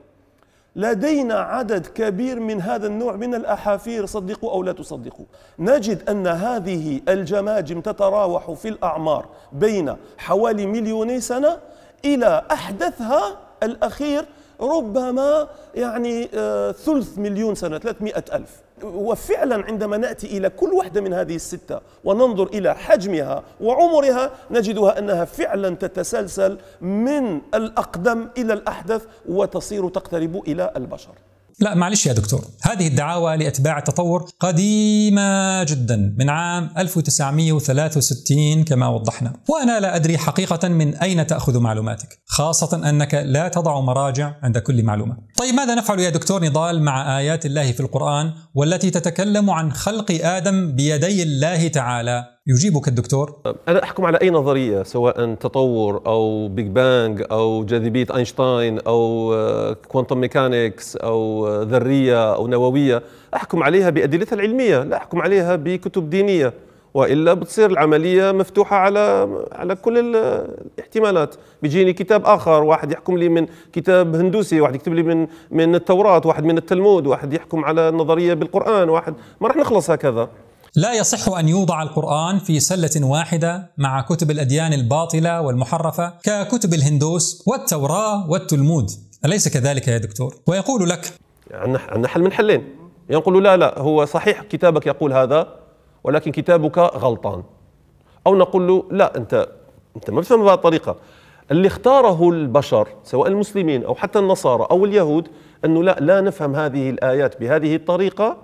B: لدينا عدد كبير من هذا النوع من الأحافير، صدقوا أو لا تصدقوا. نجد أن هذه الجماجم تتراوح في الأعمار بين حوالي مليوني سنة إلى أحدثها الأخير ربما يعني ثلث مليون سنة، ثلاثمائة ألف. وفعلا عندما نأتي إلى كل واحدة من هذه الستة وننظر إلى حجمها وعمرها نجدها أنها فعلا تتسلسل من الأقدم إلى الأحدث وتصير تقترب إلى البشر.
A: لا معلش يا دكتور، هذه الدعاوى لأتباع التطور قديمة جدا من عام ألف وتسعمائة وثلاثة وستين كما وضحنا، وأنا لا أدري حقيقة من أين تأخذ معلوماتك، خاصة أنك لا تضع مراجع عند كل معلومة. طيب ماذا نفعل يا دكتور نضال مع آيات الله في القرآن والتي تتكلم عن خلق آدم بيدي الله تعالى؟ يجيبك الدكتور؟
B: أنا أحكم على أي نظرية، سواء تطور أو بيج بانج أو جاذبية أينشتاين أو كوانتم ميكانيكس أو ذرية أو نووية، أحكم عليها بأدلتها العلمية، لا أحكم عليها بكتب دينية، وإلا بتصير العملية مفتوحة على على كل الاحتمالات. بيجيني كتاب آخر، واحد يحكم لي من كتاب هندوسي، واحد يكتب لي من من التوراة، واحد من التلمود، واحد يحكم على النظرية بالقرآن، واحد ما راح نخلص هكذا.
A: لا يصح أن يوضع القرآن في سلة واحدة مع كتب الأديان الباطلة والمحرفة ككتب الهندوس والتوراة والتلمود، أليس كذلك يا دكتور؟ ويقول لك
B: عندنا حل من حلين، يقولوا لا لا هو صحيح كتابك يقول هذا ولكن كتابك غلطان، أو نقول له لا أنت أنت ما بتفهم بهذه الطريقة. اللي اختاره البشر سواء المسلمين أو حتى النصارى أو اليهود أنه لا لا نفهم هذه الآيات بهذه الطريقة،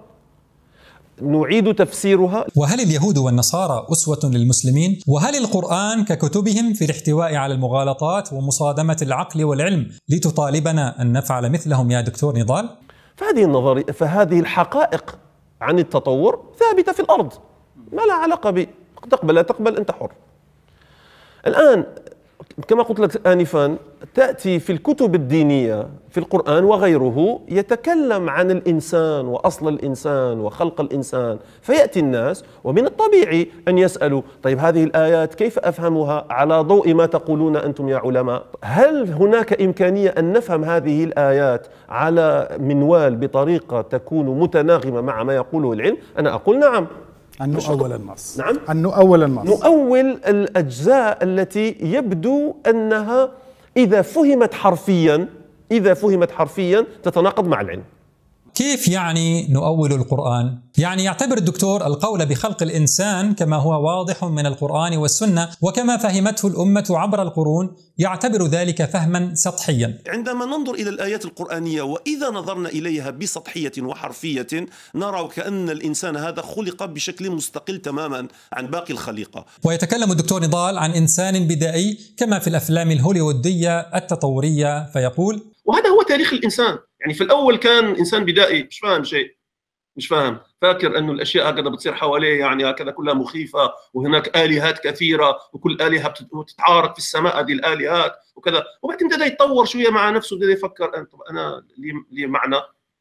B: نعيد تفسيرها.
A: وهل اليهود والنصارى أسوة للمسلمين؟ وهل القرآن ككتبهم في الاحتواء على المغالطات ومصادمة العقل والعلم لتطالبنا أن نفعل مثلهم يا دكتور نضال؟
B: فهذه النظرية فهذه الحقائق عن التطور ثابتة في الأرض، ما لها علاقة ب تقبل لا تقبل أنت حر. الآن كما قلت لك آنفا، تأتي في الكتب الدينية في القرآن وغيره يتكلم عن الإنسان وأصل الإنسان وخلق الإنسان، فيأتي الناس ومن الطبيعي أن يسألوا طيب هذه الآيات كيف أفهمها على ضوء ما تقولون أنتم يا علماء؟ هل هناك إمكانية أن نفهم هذه الآيات على منوال بطريقة تكون متناغمة مع ما يقوله العلم؟ أنا أقول نعم،
C: أن نؤول النص.
B: نعم،
C: أن نؤول النص،
B: نؤول الأجزاء التي يبدو أنها إذا فهمت حرفيا إذا فهمت حرفيا تتناقض مع العلم.
A: كيف يعني نؤول القرآن؟ يعني يعتبر الدكتور القول بخلق الإنسان كما هو واضح من القرآن والسنة وكما فهمته الأمة عبر القرون، يعتبر ذلك فهما سطحيا.
B: عندما ننظر إلى الآيات القرآنية وإذا نظرنا إليها بسطحية وحرفية نرى كأن الإنسان هذا خلق بشكل مستقل تماما عن باقي الخليقة.
A: ويتكلم الدكتور نضال عن إنسان بدائي كما في الأفلام الهوليوودية التطورية، فيقول
B: وهذا هو تاريخ الإنسان. يعني في الأول كان إنسان بدائي مش فاهم شيء، مش فاهم، فاكر أنه الأشياء هكذا بتصير حواليه، يعني هكذا كلها مخيفة، وهناك آلهات كثيرة وكل آلهة بتتعارك في السماء هذه الآلهات وكذا. وبعدين بدأ يتطور شوية مع نفسه، بدأ يفكر أنا طب أنا لي معنى،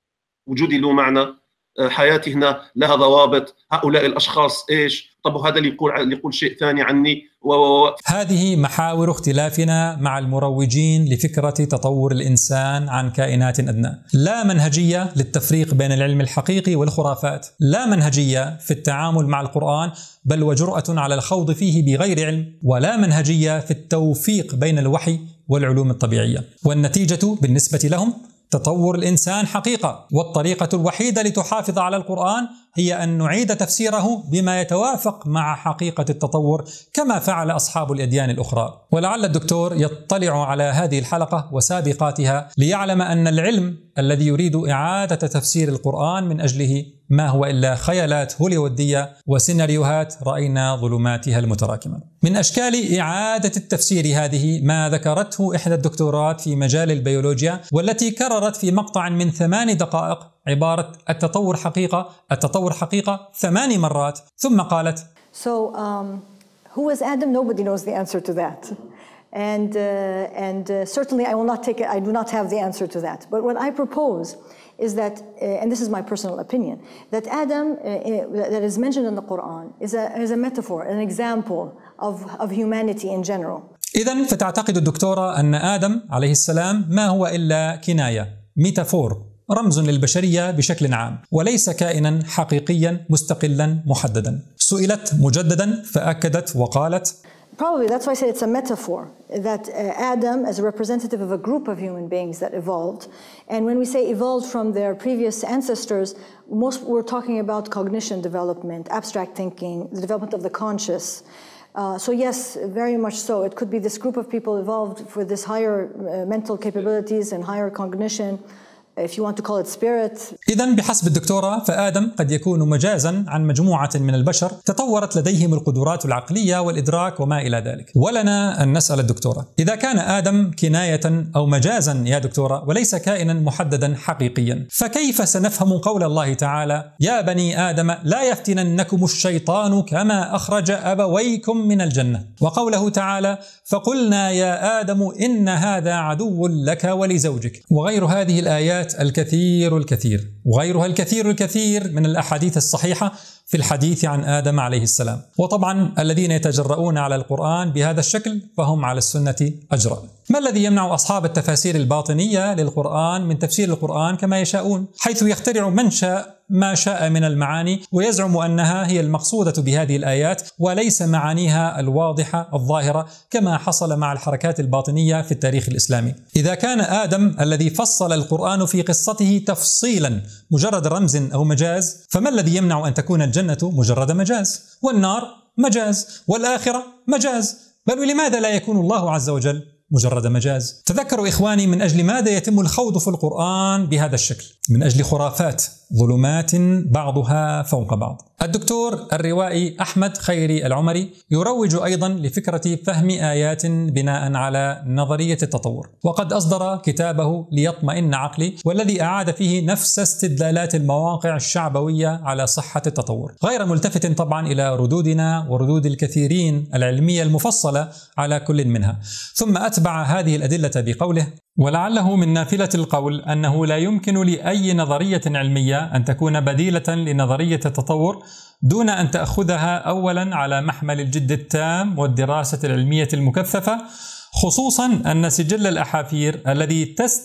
B: وجودي له معنى، حياتي هنا لها ضوابط، هؤلاء الأشخاص إيش، طب وهذا اللي يقول اللي يقول شيء ثاني عني و و
A: هذه محاور اختلافنا مع المروجين لفكرة تطور الإنسان عن كائنات أدنى. لا منهجية للتفريق بين العلم الحقيقي والخرافات، لا منهجية في التعامل مع القرآن بل وجرأة على الخوض فيه بغير علم، ولا منهجية في التوفيق بين الوحي والعلوم الطبيعية. والنتيجة بالنسبة لهم تطور الإنسان حقيقة، والطريقة الوحيدة لتحافظ على القرآن هي أن نعيد تفسيره بما يتوافق مع حقيقة التطور كما فعل أصحاب الأديان الأخرى. ولعل الدكتور يطلع على هذه الحلقة وسابقاتها ليعلم أن العلم الذي يريد إعادة تفسير القرآن من أجله ما هو إلا خيالات هوليوودية وسيناريوهات رأينا ظلماتها المتراكمة. من أشكال إعادة التفسير هذه ما ذكرته إحدى الدكتورات في مجال البيولوجيا، والتي كررت في مقطع من ثمان دقائق عبارة التطور حقيقة التطور حقيقة ثمان مرات، ثم قالت
D: So um, who is Adam? Nobody knows the answer to that. And, uh, and uh, certainly I will not take it, I do not have the answer to that. But what I propose is that, uh, and this is my personal opinion, that Adam, uh, that is mentioned in the Quran, is a, is a metaphor, an example of, of humanity in general.
A: إذن فتعتقد الدكتورة أن آدم عليه السلام ما هو إلا كناية، ميتافور، رمز للبشرية بشكل عام، وليس كائنا حقيقيا مستقلا محددا. سئلت مجددا فأكدت وقالت
D: Probably that's why I said it's a metaphor, that uh, Adam as a representative of a group of human beings that evolved. And when we say evolved from their previous ancestors, most we're talking about cognition development, abstract thinking, the development of the conscious. Uh, so yes, very much so. It could be this group of people evolved for this higher uh, mental capabilities and higher cognition. if you want to call it spirit.
A: إذن بحسب الدكتورة فآدم قد يكون مجازا عن مجموعة من البشر تطورت لديهم القدرات العقلية والإدراك وما إلى ذلك. ولنا أن نسأل الدكتورة إذا كان آدم كناية أو مجازا يا دكتورة وليس كائنا محددا حقيقيا، فكيف سنفهم قول الله تعالى يا بني آدم لا يفتننكم الشيطان كما أخرج أبويكم من الجنة، وقوله تعالى فقلنا يا آدم إن هذا عدو لك ولزوجك، وغير هذه الآيات الكثير الكثير وغيرها الكثير الكثير من الأحاديث الصحيحة في الحديث عن آدم عليه السلام. وطبعا الذين يتجرؤون على القرآن بهذا الشكل فهم على السنة أجرأ. ما الذي يمنع أصحاب التفاسير الباطنية للقرآن من تفسير القرآن كما يشاءون، حيث يخترع من شاء ما شاء من المعاني ويزعم أنها هي المقصودة بهذه الآيات وليس معانيها الواضحة الظاهرة كما حصل مع الحركات الباطنية في التاريخ الإسلامي؟ إذا كان آدم الذي فصل القرآن في قصته تفصيلا مجرد رمز أو مجاز، فما الذي يمنع أن تكون الجنة مجرد مجاز، والنار مجاز، والآخرة مجاز؟ بل ولماذا لا يكون الله عز وجل مجرد مجاز؟ تذكروا إخواني من أجل ماذا يتم الخوض في القرآن بهذا الشكل؟ من أجل خرافات، ظلمات بعضها فوق بعض. الدكتور الروائي أحمد خيري العمري يروج أيضا لفكرة فهم آيات بناء على نظرية التطور، وقد أصدر كتابه ليطمئن عقلي، والذي أعاد فيه نفس استدلالات المواقع الشعبوية على صحة التطور، غير ملتفت طبعا إلى ردودنا وردود الكثيرين العلمية المفصلة على كل منها. ثم أتبع هذه الأدلة بقوله ولعله من نافلة القول أنه لا يمكن لأي نظرية علمية أن تكون بديلة لنظرية التطور دون أن تأخذها أولا على محمل الجد التام والدراسة العلمية المكثفة، خصوصا أن سجل الأحافير الذي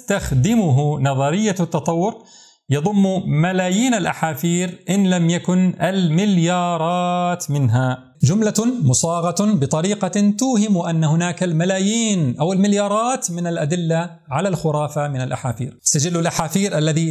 A: تستخدمه نظرية التطور يضم ملايين الأحافير إن لم يكن المليارات منها، جملة مصاغة بطريقة توهم أن هناك الملايين أو المليارات من الأدلة على الخرافة من الأحافير. سجل الأحافير الذي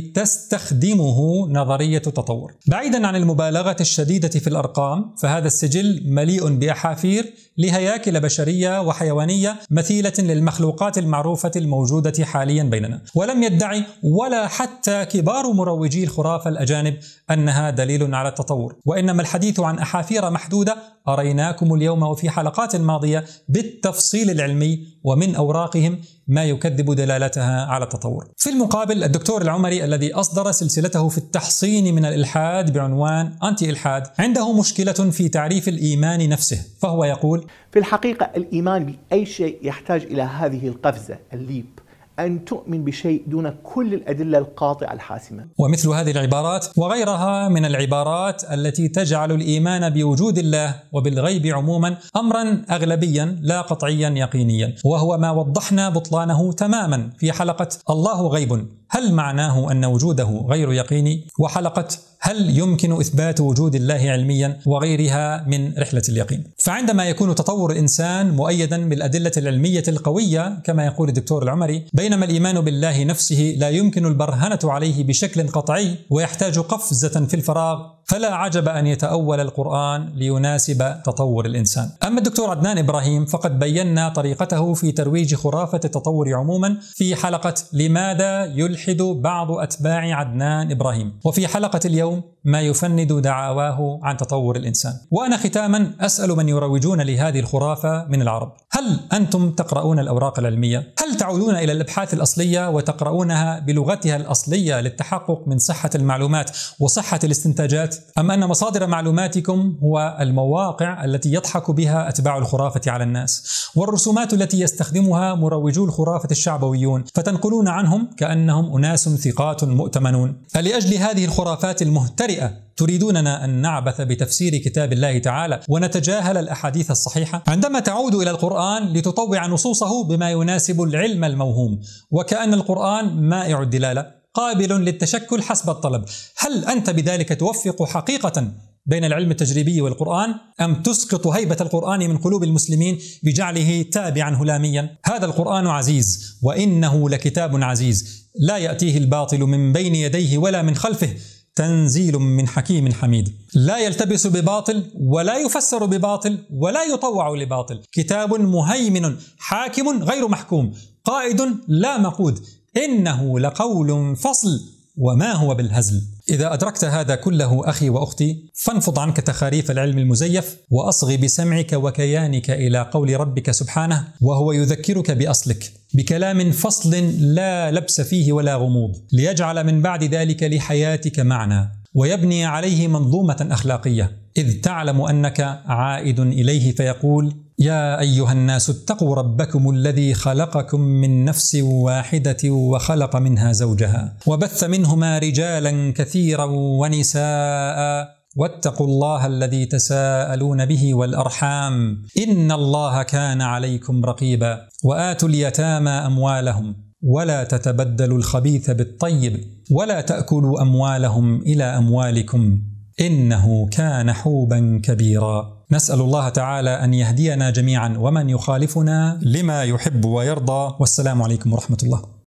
A: تستخدمه نظرية التطور، بعيدا عن المبالغة الشديدة في الأرقام، فهذا السجل مليء بأحافير لهياكل بشرية وحيوانية مثيلة للمخلوقات المعروفة الموجودة حاليا بيننا، ولم يدعي ولا حتى كبار مروجي الخرافة الأجانب أنها دليل على التطور، وإنما الحديث عن أحافير محدودة أريناكم اليوم وفي حلقات ماضية بالتفصيل العلمي ومن أوراقهم ما يكذب دلالتها على التطور. في المقابل الدكتور العمري الذي أصدر سلسلته في التحصين من الإلحاد بعنوان أنتي إلحاد عنده مشكلة في تعريف الإيمان نفسه، فهو يقول
E: في الحقيقة الإيمان بأي شيء يحتاج إلى هذه القفزة الليب، أن تؤمن بشيء دون كل الأدلة القاطعة الحاسمة.
A: ومثل هذه العبارات وغيرها من العبارات التي تجعل الإيمان بوجود الله وبالغيب عموما أمرا أغلبيا لا قطعيا يقينيا، وهو ما وضحنا بطلانه تماما في حلقة الله غيب هل معناه أن وجوده غير يقيني، وحلقة هل يمكن إثبات وجود الله علميا، وغيرها من رحلة اليقين. فعندما يكون تطور الإنسان مؤيدا بالأدلة العلمية القوية كما يقول الدكتور العمري، بينما الإيمان بالله نفسه لا يمكن البرهنة عليه بشكل قطعي ويحتاج قفزة في الفراغ، فلا عجب أن يتأول القرآن ليناسب تطور الإنسان. أما الدكتور عدنان إبراهيم فقد بينا طريقته في ترويج خرافة التطور عموما في حلقة لماذا يلحد بعض أتباع عدنان إبراهيم، وفي حلقة اليوم ما يفند دعاواه عن تطور الإنسان. وأنا ختاما أسأل من يروجون لهذه الخرافة من العرب، هل أنتم تقرؤون الأوراق العلمية؟ هل تعودون إلى الأبحاث الأصلية وتقرؤونها بلغتها الأصلية للتحقق من صحة المعلومات وصحة الاستنتاجات؟ أم أن مصادر معلوماتكم هو المواقع التي يضحك بها أتباع الخرافة على الناس، والرسومات التي يستخدمها مروجو الخرافة الشعبويون، فتنقلون عنهم كأنهم أناس ثقات مؤتمنون؟ لأجل هذه الخرافات المهترئة تريدوننا أن نعبث بتفسير كتاب الله تعالى ونتجاهل الأحاديث الصحيحة؟ عندما تعود إلى القرآن لتطوع نصوصه بما يناسب العلم الموهوم، وكأن القرآن مائع الدلالة قابل للتشكل حسب الطلب، هل أنت بذلك توفق حقيقة بين العلم التجريبي والقرآن، أم تسقط هيبة القرآن من قلوب المسلمين بجعله تابعا هلاميا؟ هذا القرآن عزيز، وإنه لكتاب عزيز لا يأتيه الباطل من بين يديه ولا من خلفه، تنزيل من حكيم حميد، لا يلتبس بباطل ولا يفسر بباطل ولا يطوع لباطل، كتاب مهيمن حاكم غير محكوم، قائد لا مقود، إنه لقول فصل وما هو بالهزل. إذا أدركت هذا كله أخي وأختي فانفض عنك تخاريف العلم المزيف وأصغي بسمعك وكيانك إلى قول ربك سبحانه وهو يذكرك بأصلك بكلام فصل لا لبس فيه ولا غموض، ليجعل من بعد ذلك لحياتك معنى ويبني عليه منظومة أخلاقية، إذ تعلم أنك عائد إليه فيقول: يا أيها الناس اتقوا ربكم الذي خلقكم من نفس واحدة وخلق منها زوجها وبث منهما رجالا كثيرا ونساء واتقوا الله الذي تساءلون به والأرحام إن الله كان عليكم رقيبا وآتوا اليتامى أموالهم ولا تتبدلوا الخبيث بالطيب ولا تأكلوا أموالهم إلى أموالكم إنه كان حوبا كبيرا. نسأل الله تعالى أن يهدينا جميعا ومن يخالفنا لما يحب ويرضى، والسلام عليكم ورحمة الله.